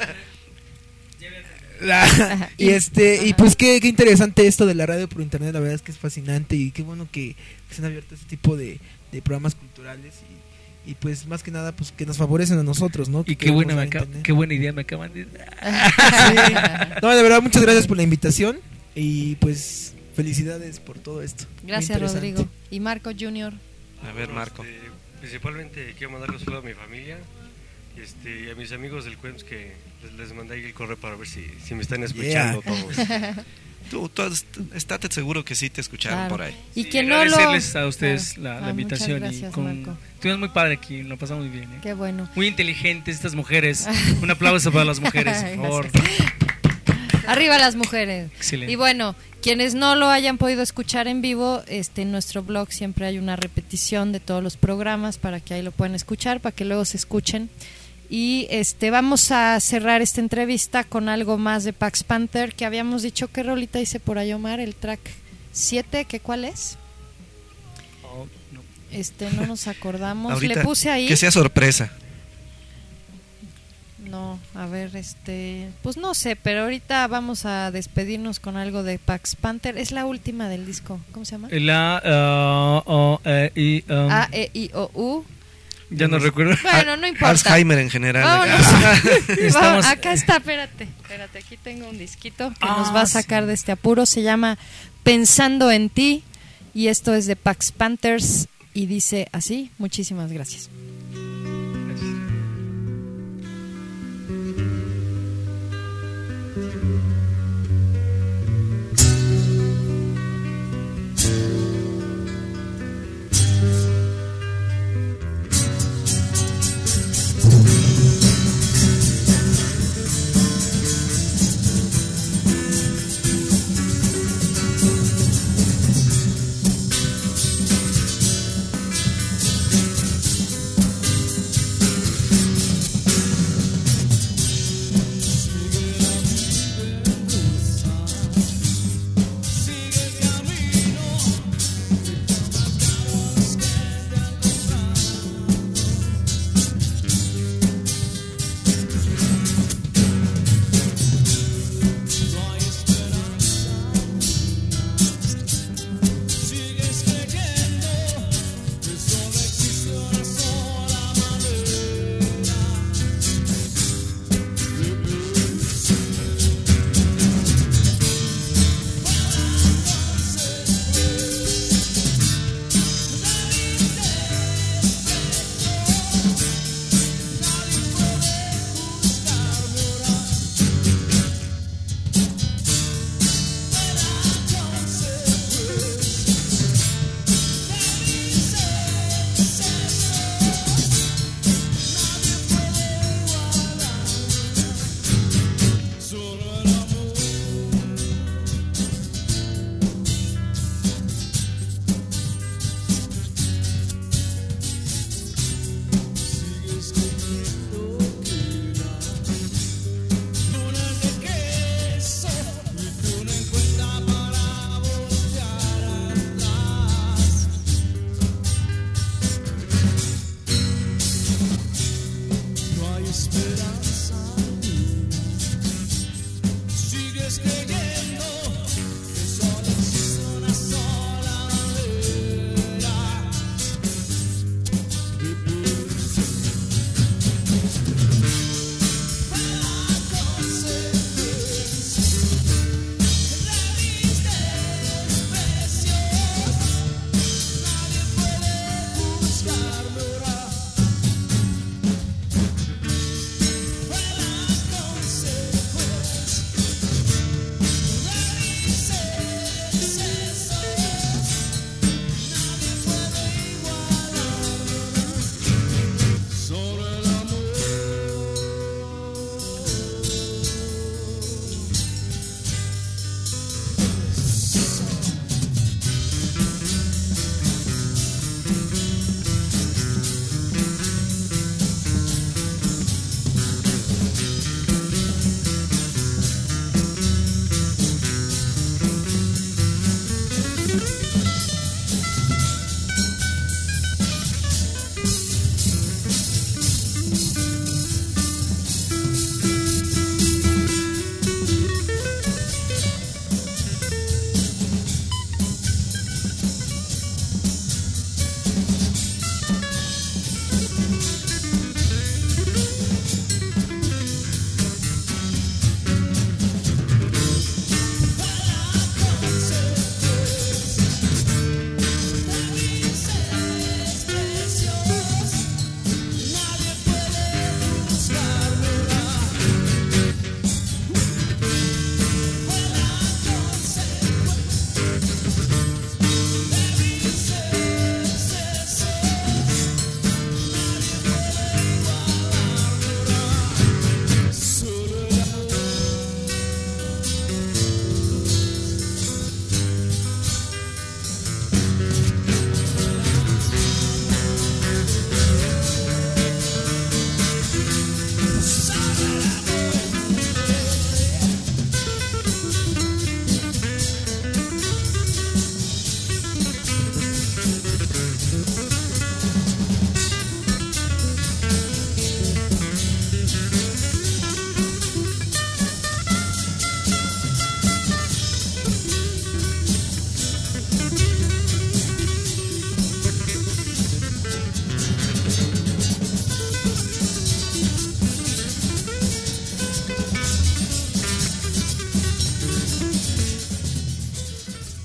Y pues qué interesante esto de la radio por internet, la verdad es que es fascinante y qué bueno que se han abierto este tipo de programas culturales y pues más que nada pues que nos favorecen a nosotros, ¿no? Y Que qué buena, queremos dar internet. qué buena idea me acaban de dar. Sí. No, de verdad, muchas gracias por la invitación y pues felicidades por todo esto. Muy Gracias, interesante. Rodrigo. Y Marco Junior. A ver, Marco. Principalmente quiero mandar un saludo a mi familia y a mis amigos del CUEMS que les mandé ahí el correo para ver si me están escuchando todos. Tú estate seguro que sí te escucharon Claro. por ahí. Y Sí, que no lo... agradecerles a ustedes Claro. la invitación. Muchas gracias, Marco. Estuvimos muy padre aquí, lo pasamos muy bien. Qué bueno. Muy inteligentes estas mujeres. Un aplauso para las mujeres, por favor. Arriba las mujeres. Excelente. Y bueno, quienes no lo hayan podido escuchar en vivo, en nuestro blog siempre hay una repetición de todos los programas para que ahí lo puedan escuchar, para que luego se escuchen. Y vamos a cerrar esta entrevista con algo más de Pax Panther, que habíamos dicho que rolita dice por ahí Omar, el track 7, ¿que cuál es? Oh, no. No nos acordamos. Ahorita, Le puse ahí. que sea sorpresa. No, a ver, pues no sé, pero ahorita vamos a despedirnos con algo de Pax Panther. Es la última del disco. ¿Cómo se llama? La, A, E, I, O, U. Ya no recuerdo. Bueno, no importa. Alzheimer en general. Vámonos. Acá está, espérate, aquí tengo un disquito que nos va a sacar de este apuro. Se llama Pensando en ti y esto es de Pax Panthers y dice así. Muchísimas gracias.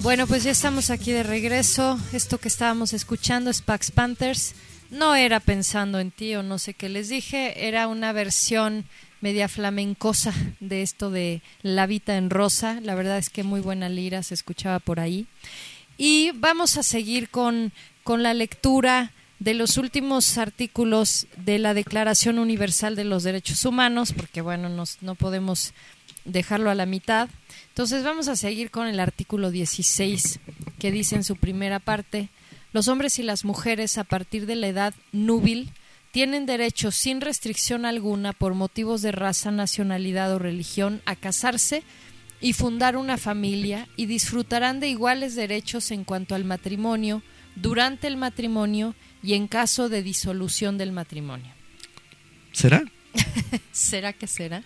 Bueno, pues ya estamos aquí de regreso. Esto que estábamos escuchando es Pax Panthers. No era pensando en ti o no sé qué les dije, era una versión media flamencosa de esto de La Vita en Rosa. La verdad es que muy buena lira se escuchaba por ahí. Y vamos a seguir con la lectura de los últimos artículos de la Declaración Universal de los Derechos Humanos, porque bueno, no podemos dejarlo a la mitad. Entonces vamos a seguir con el artículo 16, que dice en su primera parte: los hombres y las mujeres a partir de la edad núbil tienen derecho sin restricción alguna por motivos de raza, nacionalidad o religión a casarse y fundar una familia, y disfrutarán de iguales derechos en cuanto al matrimonio, durante el matrimonio y en caso de disolución del matrimonio. ¿Será? ¿Será que será?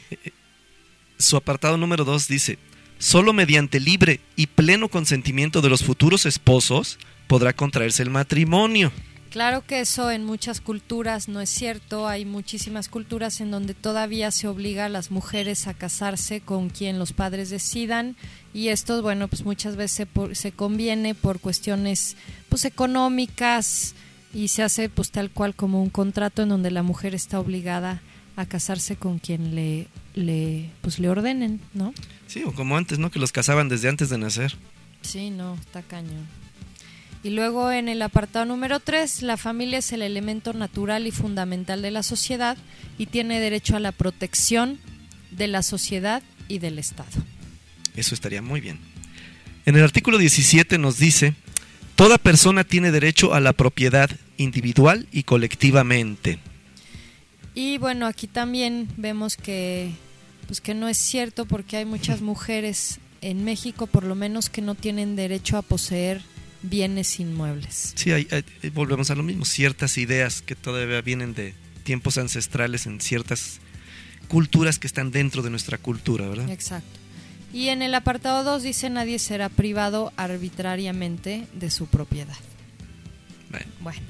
Su apartado número 2 dice: solo mediante libre y pleno consentimiento de los futuros esposos podrá contraerse el matrimonio. Claro que eso en muchas culturas no es cierto. Hay muchísimas culturas en donde todavía se obliga a las mujeres a casarse con quien los padres decidan, y esto, bueno, pues muchas veces se conviene por cuestiones pues económicas, y se hace pues tal cual como un contrato en donde la mujer está obligada a casarse con quien le ordenen, ¿no? Sí, o como antes, ¿no? Que los casaban desde antes de nacer. Sí, no, está cañón. Y luego en el apartado número 3, la familia es el elemento natural y fundamental de la sociedad y tiene derecho a la protección de la sociedad y del Estado. Eso estaría muy bien. En el artículo 17 nos dice: toda persona tiene derecho a la propiedad individual y colectivamente. Y bueno, aquí también vemos que no es cierto, porque hay muchas mujeres en México, por lo menos, que no tienen derecho a poseer bienes inmuebles. Sí, volvemos a lo mismo, ciertas ideas que todavía vienen de tiempos ancestrales en ciertas culturas que están dentro de nuestra cultura, ¿verdad? Exacto. Y en el apartado 2 dice: nadie será privado arbitrariamente de su propiedad. Bueno.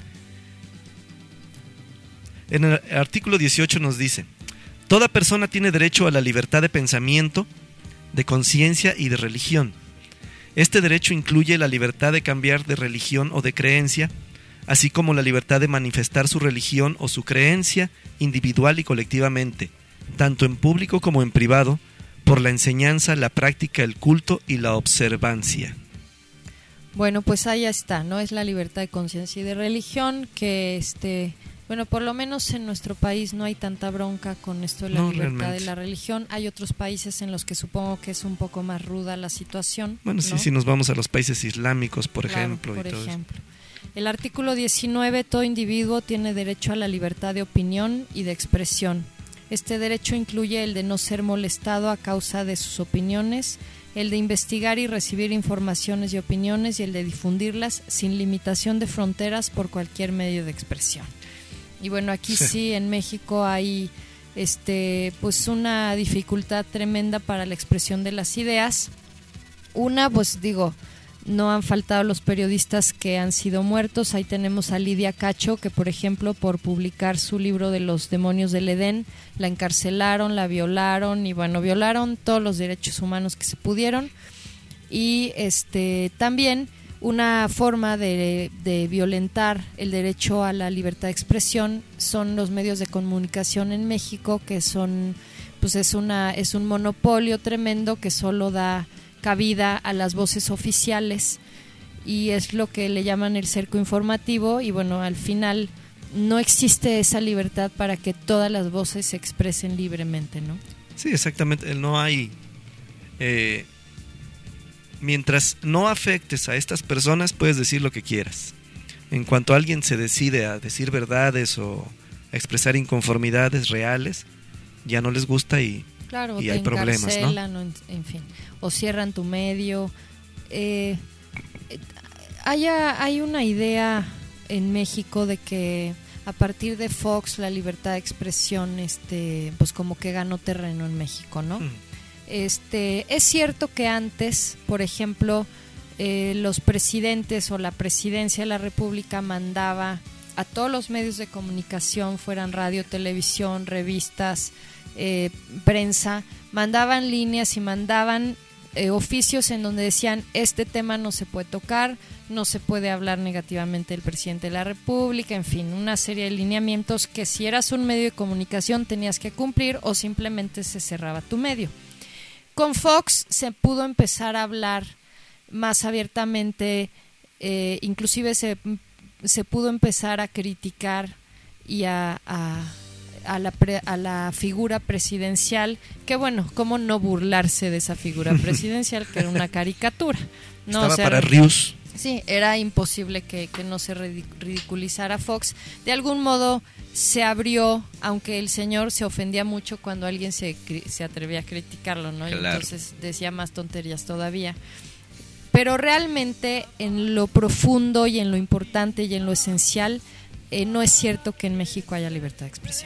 En el artículo 18 nos dice: toda persona tiene derecho a la libertad de pensamiento, de conciencia y de religión. Este derecho incluye la libertad de cambiar de religión o de creencia, así como la libertad de manifestar su religión o su creencia individual y colectivamente, tanto en público como en privado, por la enseñanza, la práctica, el culto y la observancia. Bueno, pues ahí está, ¿no? Es la libertad de conciencia y de religión, que bueno, por lo menos en nuestro país no hay tanta bronca con esto de la libertad realmente de la religión. Hay otros países en los que supongo que es un poco más ruda la situación. Bueno, ¿no? Sí, si nos vamos a los países islámicos, por claro, ejemplo. Por y todo ejemplo. Eso. El artículo 19, todo individuo tiene derecho a la libertad de opinión y de expresión. Este derecho incluye el de no ser molestado a causa de sus opiniones, el de investigar y recibir informaciones y opiniones, y el de difundirlas sin limitación de fronteras por cualquier medio de expresión. Y bueno, aquí sí en México hay pues una dificultad tremenda para la expresión de las ideas. Una, pues digo, no han faltado los periodistas que han sido muertos. Ahí tenemos a Lidia Cacho, que por ejemplo por publicar su libro de los demonios del Edén, la encarcelaron, la violaron, y bueno, violaron todos los derechos humanos que se pudieron. Y también una forma de violentar el derecho a la libertad de expresión son los medios de comunicación en México, que son, pues es un monopolio tremendo que solo da cabida a las voces oficiales, y es lo que le llaman el cerco informativo. Y bueno, al final no existe esa libertad para que todas las voces se expresen libremente, ¿no? Sí, exactamente. No hay mientras no afectes a estas personas, puedes decir lo que quieras. En cuanto alguien se decide a decir verdades o a expresar inconformidades reales, ya no les gusta y claro, y hay problemas, ¿no? En fin, o cierran tu medio. Hay una idea en México de que a partir de Fox la libertad de expresión pues como que ganó terreno en México, ¿no? Es cierto que antes, por ejemplo, los presidentes o la presidencia de la República mandaba a todos los medios de comunicación, fueran radio, televisión, revistas, prensa, mandaban líneas y mandaban oficios en donde decían este tema no se puede tocar, no se puede hablar negativamente del presidente de la República, en fin, una serie de lineamientos que si eras un medio de comunicación tenías que cumplir o simplemente se cerraba tu medio. Con Fox se pudo empezar a hablar más abiertamente, inclusive se pudo empezar a criticar y a la figura presidencial, que bueno, cómo no burlarse de esa figura presidencial, que era una caricatura, ¿no? Estaba o sea, para Rius. Sí, era imposible que no se ridiculizara Fox. De algún modo se abrió, aunque el señor se ofendía mucho cuando alguien se atrevía a criticarlo, ¿no? Claro. Y entonces decía más tonterías todavía. Pero realmente en lo profundo y en lo importante y en lo esencial, no es cierto que en México haya libertad de expresión.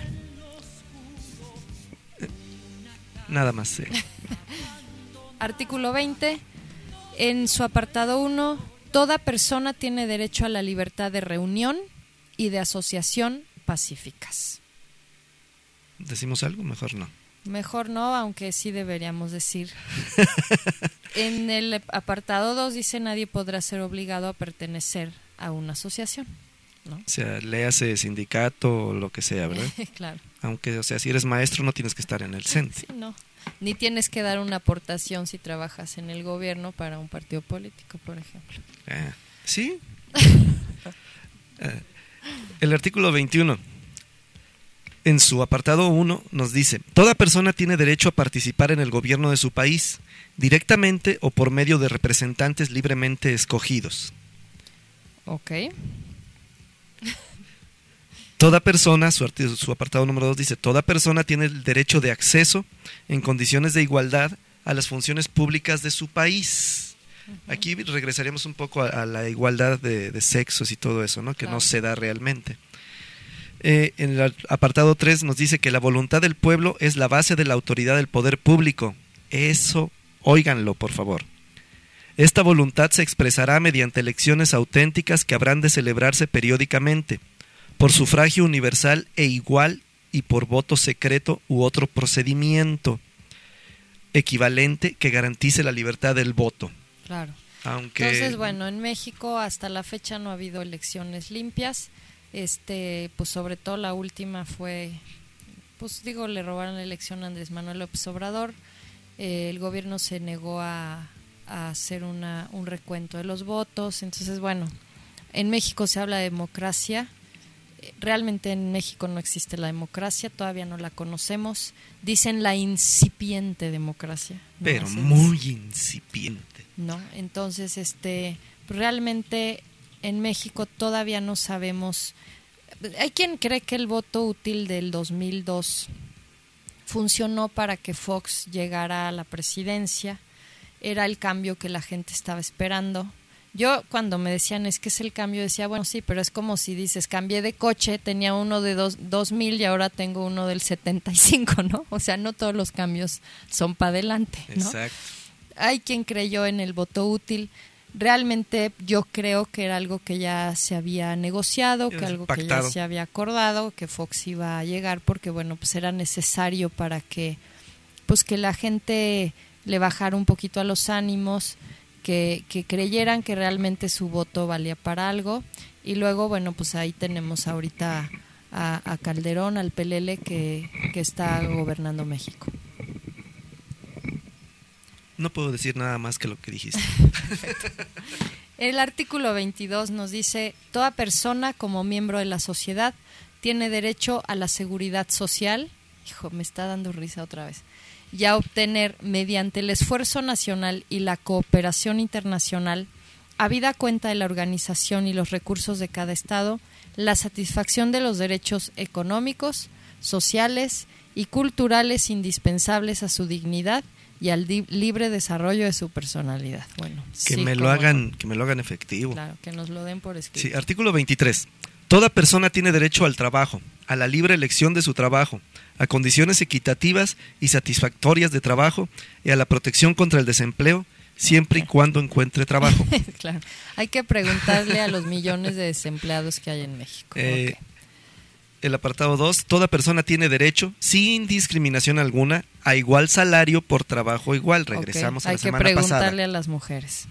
Nada más. Artículo 20. En su apartado 1, toda persona tiene derecho a la libertad de reunión y de asociación pacíficas. ¿Decimos algo? Mejor no. Mejor no, aunque sí deberíamos decir. En el apartado 2 dice nadie podrá ser obligado a pertenecer a una asociación, ¿no? O sea, léase sindicato o lo que sea, ¿verdad? Claro. Aunque, o sea, si eres maestro no tienes que estar en el CENTE. Sí, no. Ni tienes que dar una aportación si trabajas en el gobierno para un partido político, por ejemplo. ¿Sí? El artículo 21, en su apartado 1, nos dice: toda persona tiene derecho a participar en el gobierno de su país, directamente o por medio de representantes libremente escogidos. Ok. Toda persona, su apartado número 2 dice: toda persona tiene el derecho de acceso en condiciones de igualdad a las funciones públicas de su país. Aquí regresaríamos un poco a la igualdad de sexos y todo eso, ¿no? Que no se da realmente. En el apartado 3 nos dice que la voluntad del pueblo es la base de la autoridad del poder público. Eso, óiganlo, por favor. Esta voluntad se expresará mediante elecciones auténticas que habrán de celebrarse periódicamente, por sufragio universal e igual y por voto secreto u otro procedimiento equivalente que garantice la libertad del voto. Claro. Aunque... Entonces, bueno, en México hasta la fecha no ha habido elecciones limpias. Pues sobre todo la última fue, le robaron la elección a Andrés Manuel López Obrador. El gobierno se negó a hacer un recuento de los votos. Entonces, bueno, en México se habla de democracia. Realmente en México no existe la democracia, todavía no la conocemos. Dicen la incipiente democracia, ¿no? Pero muy incipiente. No, entonces realmente en México todavía no sabemos. Hay quien cree que el voto útil del 2002 funcionó para que Fox llegara a la presidencia. Era el cambio que la gente estaba esperando. Yo cuando me decían es que es el cambio, decía, bueno, sí, pero es como si dices, cambié de coche, tenía uno de 2000 y ahora tengo uno del 75, ¿no? O sea, no todos los cambios son para adelante, ¿no? Exacto. Hay quien creyó en el voto útil. Realmente yo creo que era algo que ya se había negociado, que algo pactado, que ya se había acordado, que Fox iba a llegar porque, bueno, pues era necesario para que la gente le bajara un poquito a los ánimos, que creyeran que realmente su voto valía para algo. Y luego, bueno, pues ahí tenemos ahorita a Calderón, al Pelele, que está gobernando México. No puedo decir nada más que lo que dijiste. El artículo 22 nos dice: toda persona como miembro de la sociedad tiene derecho a la seguridad social. Hijo, me está dando risa otra vez. Y a obtener, mediante el esfuerzo nacional y la cooperación internacional, habida cuenta de la organización y los recursos de cada Estado, la satisfacción de los derechos económicos, sociales y culturales indispensables a su dignidad y al libre desarrollo de su personalidad. Bueno, que me lo hagan efectivo. Claro, que nos lo den por escrito. Sí, artículo 23. Toda persona tiene derecho al trabajo, a la libre elección de su trabajo, a condiciones equitativas y satisfactorias de trabajo y a la protección contra el desempleo, siempre y cuando encuentre trabajo. Claro, hay que preguntarle a los millones de desempleados que hay en México. Okay. el apartado 2, toda persona tiene derecho, sin discriminación alguna, a igual salario por trabajo igual. Regresamos a la semana pasada. Hay que preguntarle a las mujeres.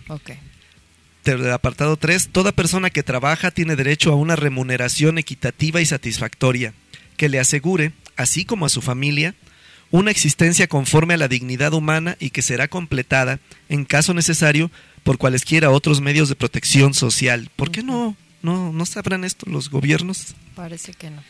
El apartado 3, toda persona que trabaja tiene derecho a una remuneración equitativa y satisfactoria, que le asegure, así como a su familia, una existencia conforme a la dignidad humana y que será completada, en caso necesario, por cualesquiera otros medios de protección social. ¿Por qué no sabrán esto los gobiernos? Parece que no.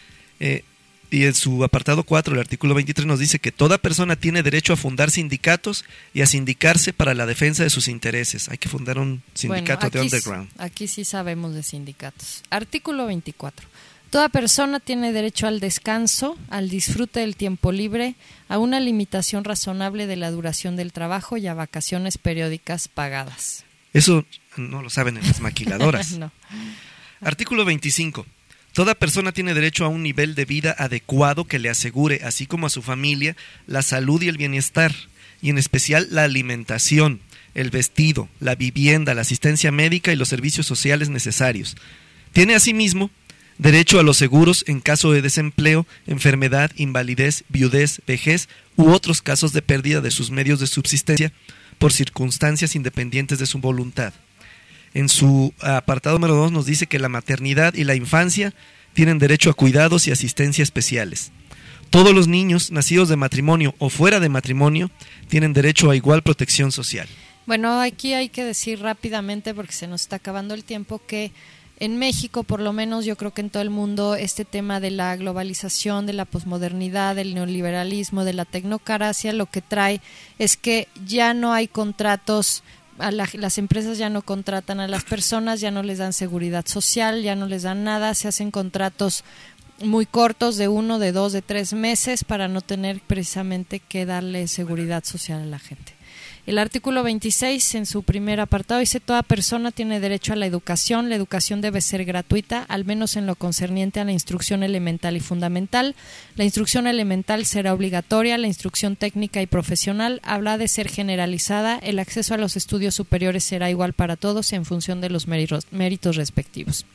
Y en su apartado 4, el artículo 23 nos dice que toda persona tiene derecho a fundar sindicatos y a sindicarse para la defensa de sus intereses. Hay que fundar un sindicato de underground. Aquí sí sabemos de sindicatos. Artículo 24. Toda persona tiene derecho al descanso, al disfrute del tiempo libre, a una limitación razonable de la duración del trabajo y a vacaciones periódicas pagadas. Eso no lo saben en las maquiladoras. No. Artículo 25. Toda persona tiene derecho a un nivel de vida adecuado que le asegure, así como a su familia, la salud y el bienestar, y en especial la alimentación, el vestido, la vivienda, la asistencia médica y los servicios sociales necesarios. Tiene asimismo derecho a los seguros en caso de desempleo, enfermedad, invalidez, viudez, vejez u otros casos de pérdida de sus medios de subsistencia por circunstancias independientes de su voluntad. En su apartado número 2 nos dice que la maternidad y la infancia tienen derecho a cuidados y asistencia especiales. Todos los niños nacidos de matrimonio o fuera de matrimonio tienen derecho a igual protección social. Bueno, aquí hay que decir rápidamente, porque se nos está acabando el tiempo, que en México, por lo menos yo creo que en todo el mundo, este tema de la globalización, de la posmodernidad, del neoliberalismo, de la tecnocracia, lo que trae es que ya no hay contratos. Las empresas ya no contratan a las personas, ya no les dan seguridad social, ya no les dan nada, se hacen contratos muy cortos de 1, de 2, de 3 meses para no tener precisamente que darle seguridad social a la gente. El artículo 26 en su primer apartado dice: toda persona tiene derecho a la educación debe ser gratuita, al menos en lo concerniente a la instrucción elemental y fundamental. La instrucción elemental será obligatoria, la instrucción técnica y profesional habrá de ser generalizada, el acceso a los estudios superiores será igual para todos en función de los méritos respectivos.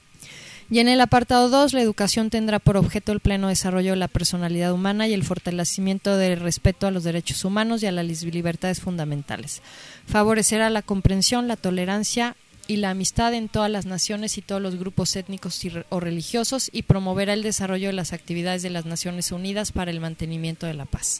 Y en el apartado 2, la educación tendrá por objeto el pleno desarrollo de la personalidad humana y el fortalecimiento del respeto a los derechos humanos y a las libertades fundamentales. Favorecerá la comprensión, la tolerancia y la amistad en todas las naciones y todos los grupos étnicos o religiosos y promoverá el desarrollo de las actividades de las Naciones Unidas para el mantenimiento de la paz.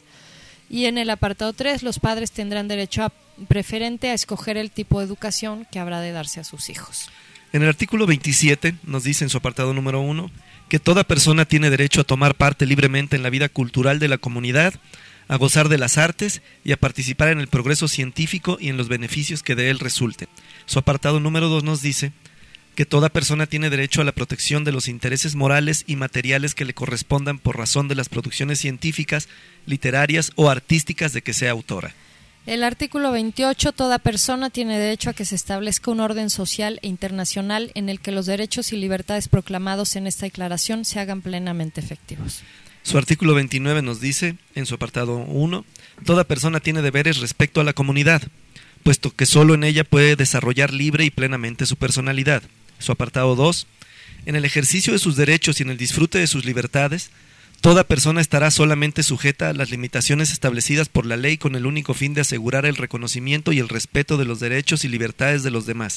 Y en el apartado 3, los padres tendrán derecho preferente a escoger el tipo de educación que habrá de darse a sus hijos. En el artículo 27 nos dice en su apartado número 1 que toda persona tiene derecho a tomar parte libremente en la vida cultural de la comunidad, a gozar de las artes y a participar en el progreso científico y en los beneficios que de él resulten. Su apartado número 2 nos dice que toda persona tiene derecho a la protección de los intereses morales y materiales que le correspondan por razón de las producciones científicas, literarias o artísticas de que sea autora. El artículo 28, toda persona tiene derecho a que se establezca un orden social e internacional en el que los derechos y libertades proclamados en esta declaración se hagan plenamente efectivos. Su artículo 29 nos dice, en su apartado 1, toda persona tiene deberes respecto a la comunidad, puesto que solo en ella puede desarrollar libre y plenamente su personalidad. Su apartado 2, en el ejercicio de sus derechos y en el disfrute de sus libertades, toda persona estará solamente sujeta a las limitaciones establecidas por la ley con el único fin de asegurar el reconocimiento y el respeto de los derechos y libertades de los demás,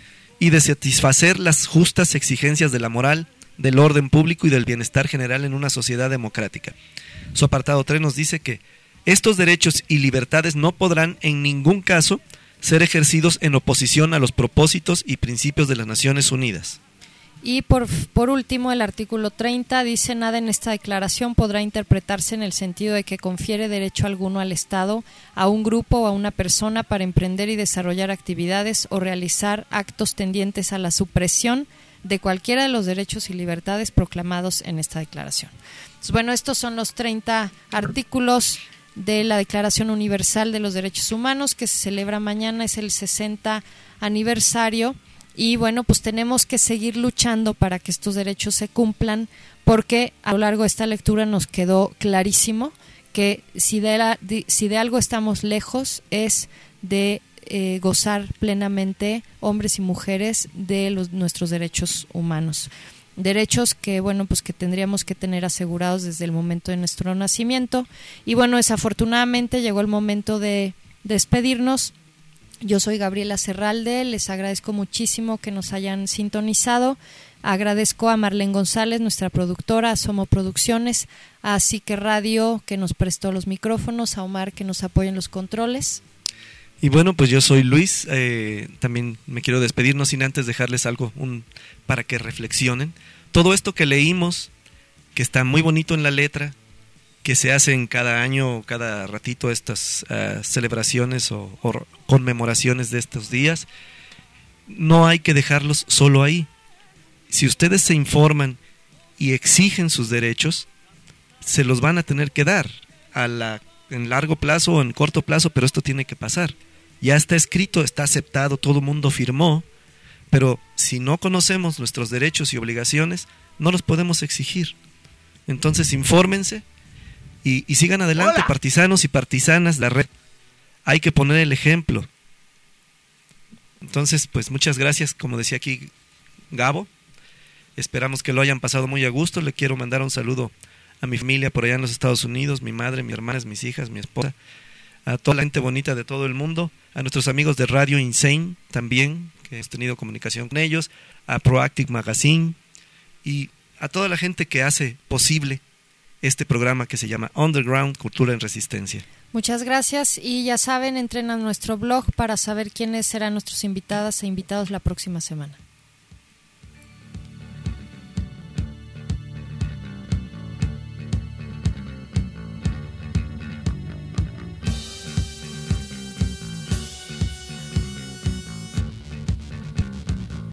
y de satisfacer las justas exigencias de la moral, del orden público y del bienestar general en una sociedad democrática. Su apartado 3 nos dice que estos derechos y libertades no podrán en ningún caso ser ejercidos en oposición a los propósitos y principios de las Naciones Unidas. Y por último, el artículo 30 dice: nada en esta declaración podrá interpretarse en el sentido de que confiere derecho alguno al Estado, a un grupo o a una persona para emprender y desarrollar actividades o realizar actos tendientes a la supresión de cualquiera de los derechos y libertades proclamados en esta declaración. Entonces, bueno, estos son los 30 artículos de la Declaración Universal de los Derechos Humanos que se celebra mañana, es el 60 aniversario. Y bueno, pues tenemos que seguir luchando para que estos derechos se cumplan, porque a lo largo de esta lectura nos quedó clarísimo que si de algo estamos lejos es de gozar plenamente, hombres y mujeres, de nuestros derechos humanos. derechos que bueno, pues que tendríamos que tener asegurados desde el momento de nuestro nacimiento. Y bueno, desafortunadamente llegó el momento de despedirnos. Yo soy Gabriela Serralde, les agradezco muchísimo que nos hayan sintonizado. Agradezco a Marlene González, nuestra productora, a Somo Producciones, a Psique Radio, que nos prestó los micrófonos, a Omar, que nos apoya en los controles. Y bueno, pues yo soy Luis, también me quiero despedir, no sin antes dejarles algo para que reflexionen. Todo esto que leímos, que está muy bonito en la letra, que se hacen cada año, cada ratito estas celebraciones o conmemoraciones de estos días, no hay que dejarlos solo ahí. Si ustedes se informan y exigen sus derechos, se los van a tener que dar en largo plazo o en corto plazo, pero esto tiene que pasar. Ya está escrito, está aceptado, todo el mundo firmó, pero si no conocemos nuestros derechos y obligaciones, no los podemos exigir. Entonces, infórmense y sigan adelante. ¡Hola! Partisanos y partisanas, la red. Hay que poner el ejemplo. Entonces, pues muchas gracias, como decía aquí Gabo. Esperamos que lo hayan pasado muy a gusto. Le quiero mandar un saludo a mi familia por allá en los Estados Unidos, mi madre, mis hermanas, mis hijas, mi esposa, a toda la gente bonita de todo el mundo, a nuestros amigos de Radio Insane también, que hemos tenido comunicación con ellos, a Proactive Magazine y a toda la gente que hace posible este programa que se llama Underground, Cultura en Resistencia. Muchas gracias y ya saben, entren a nuestro blog para saber quiénes serán nuestros invitadas e invitados la próxima semana.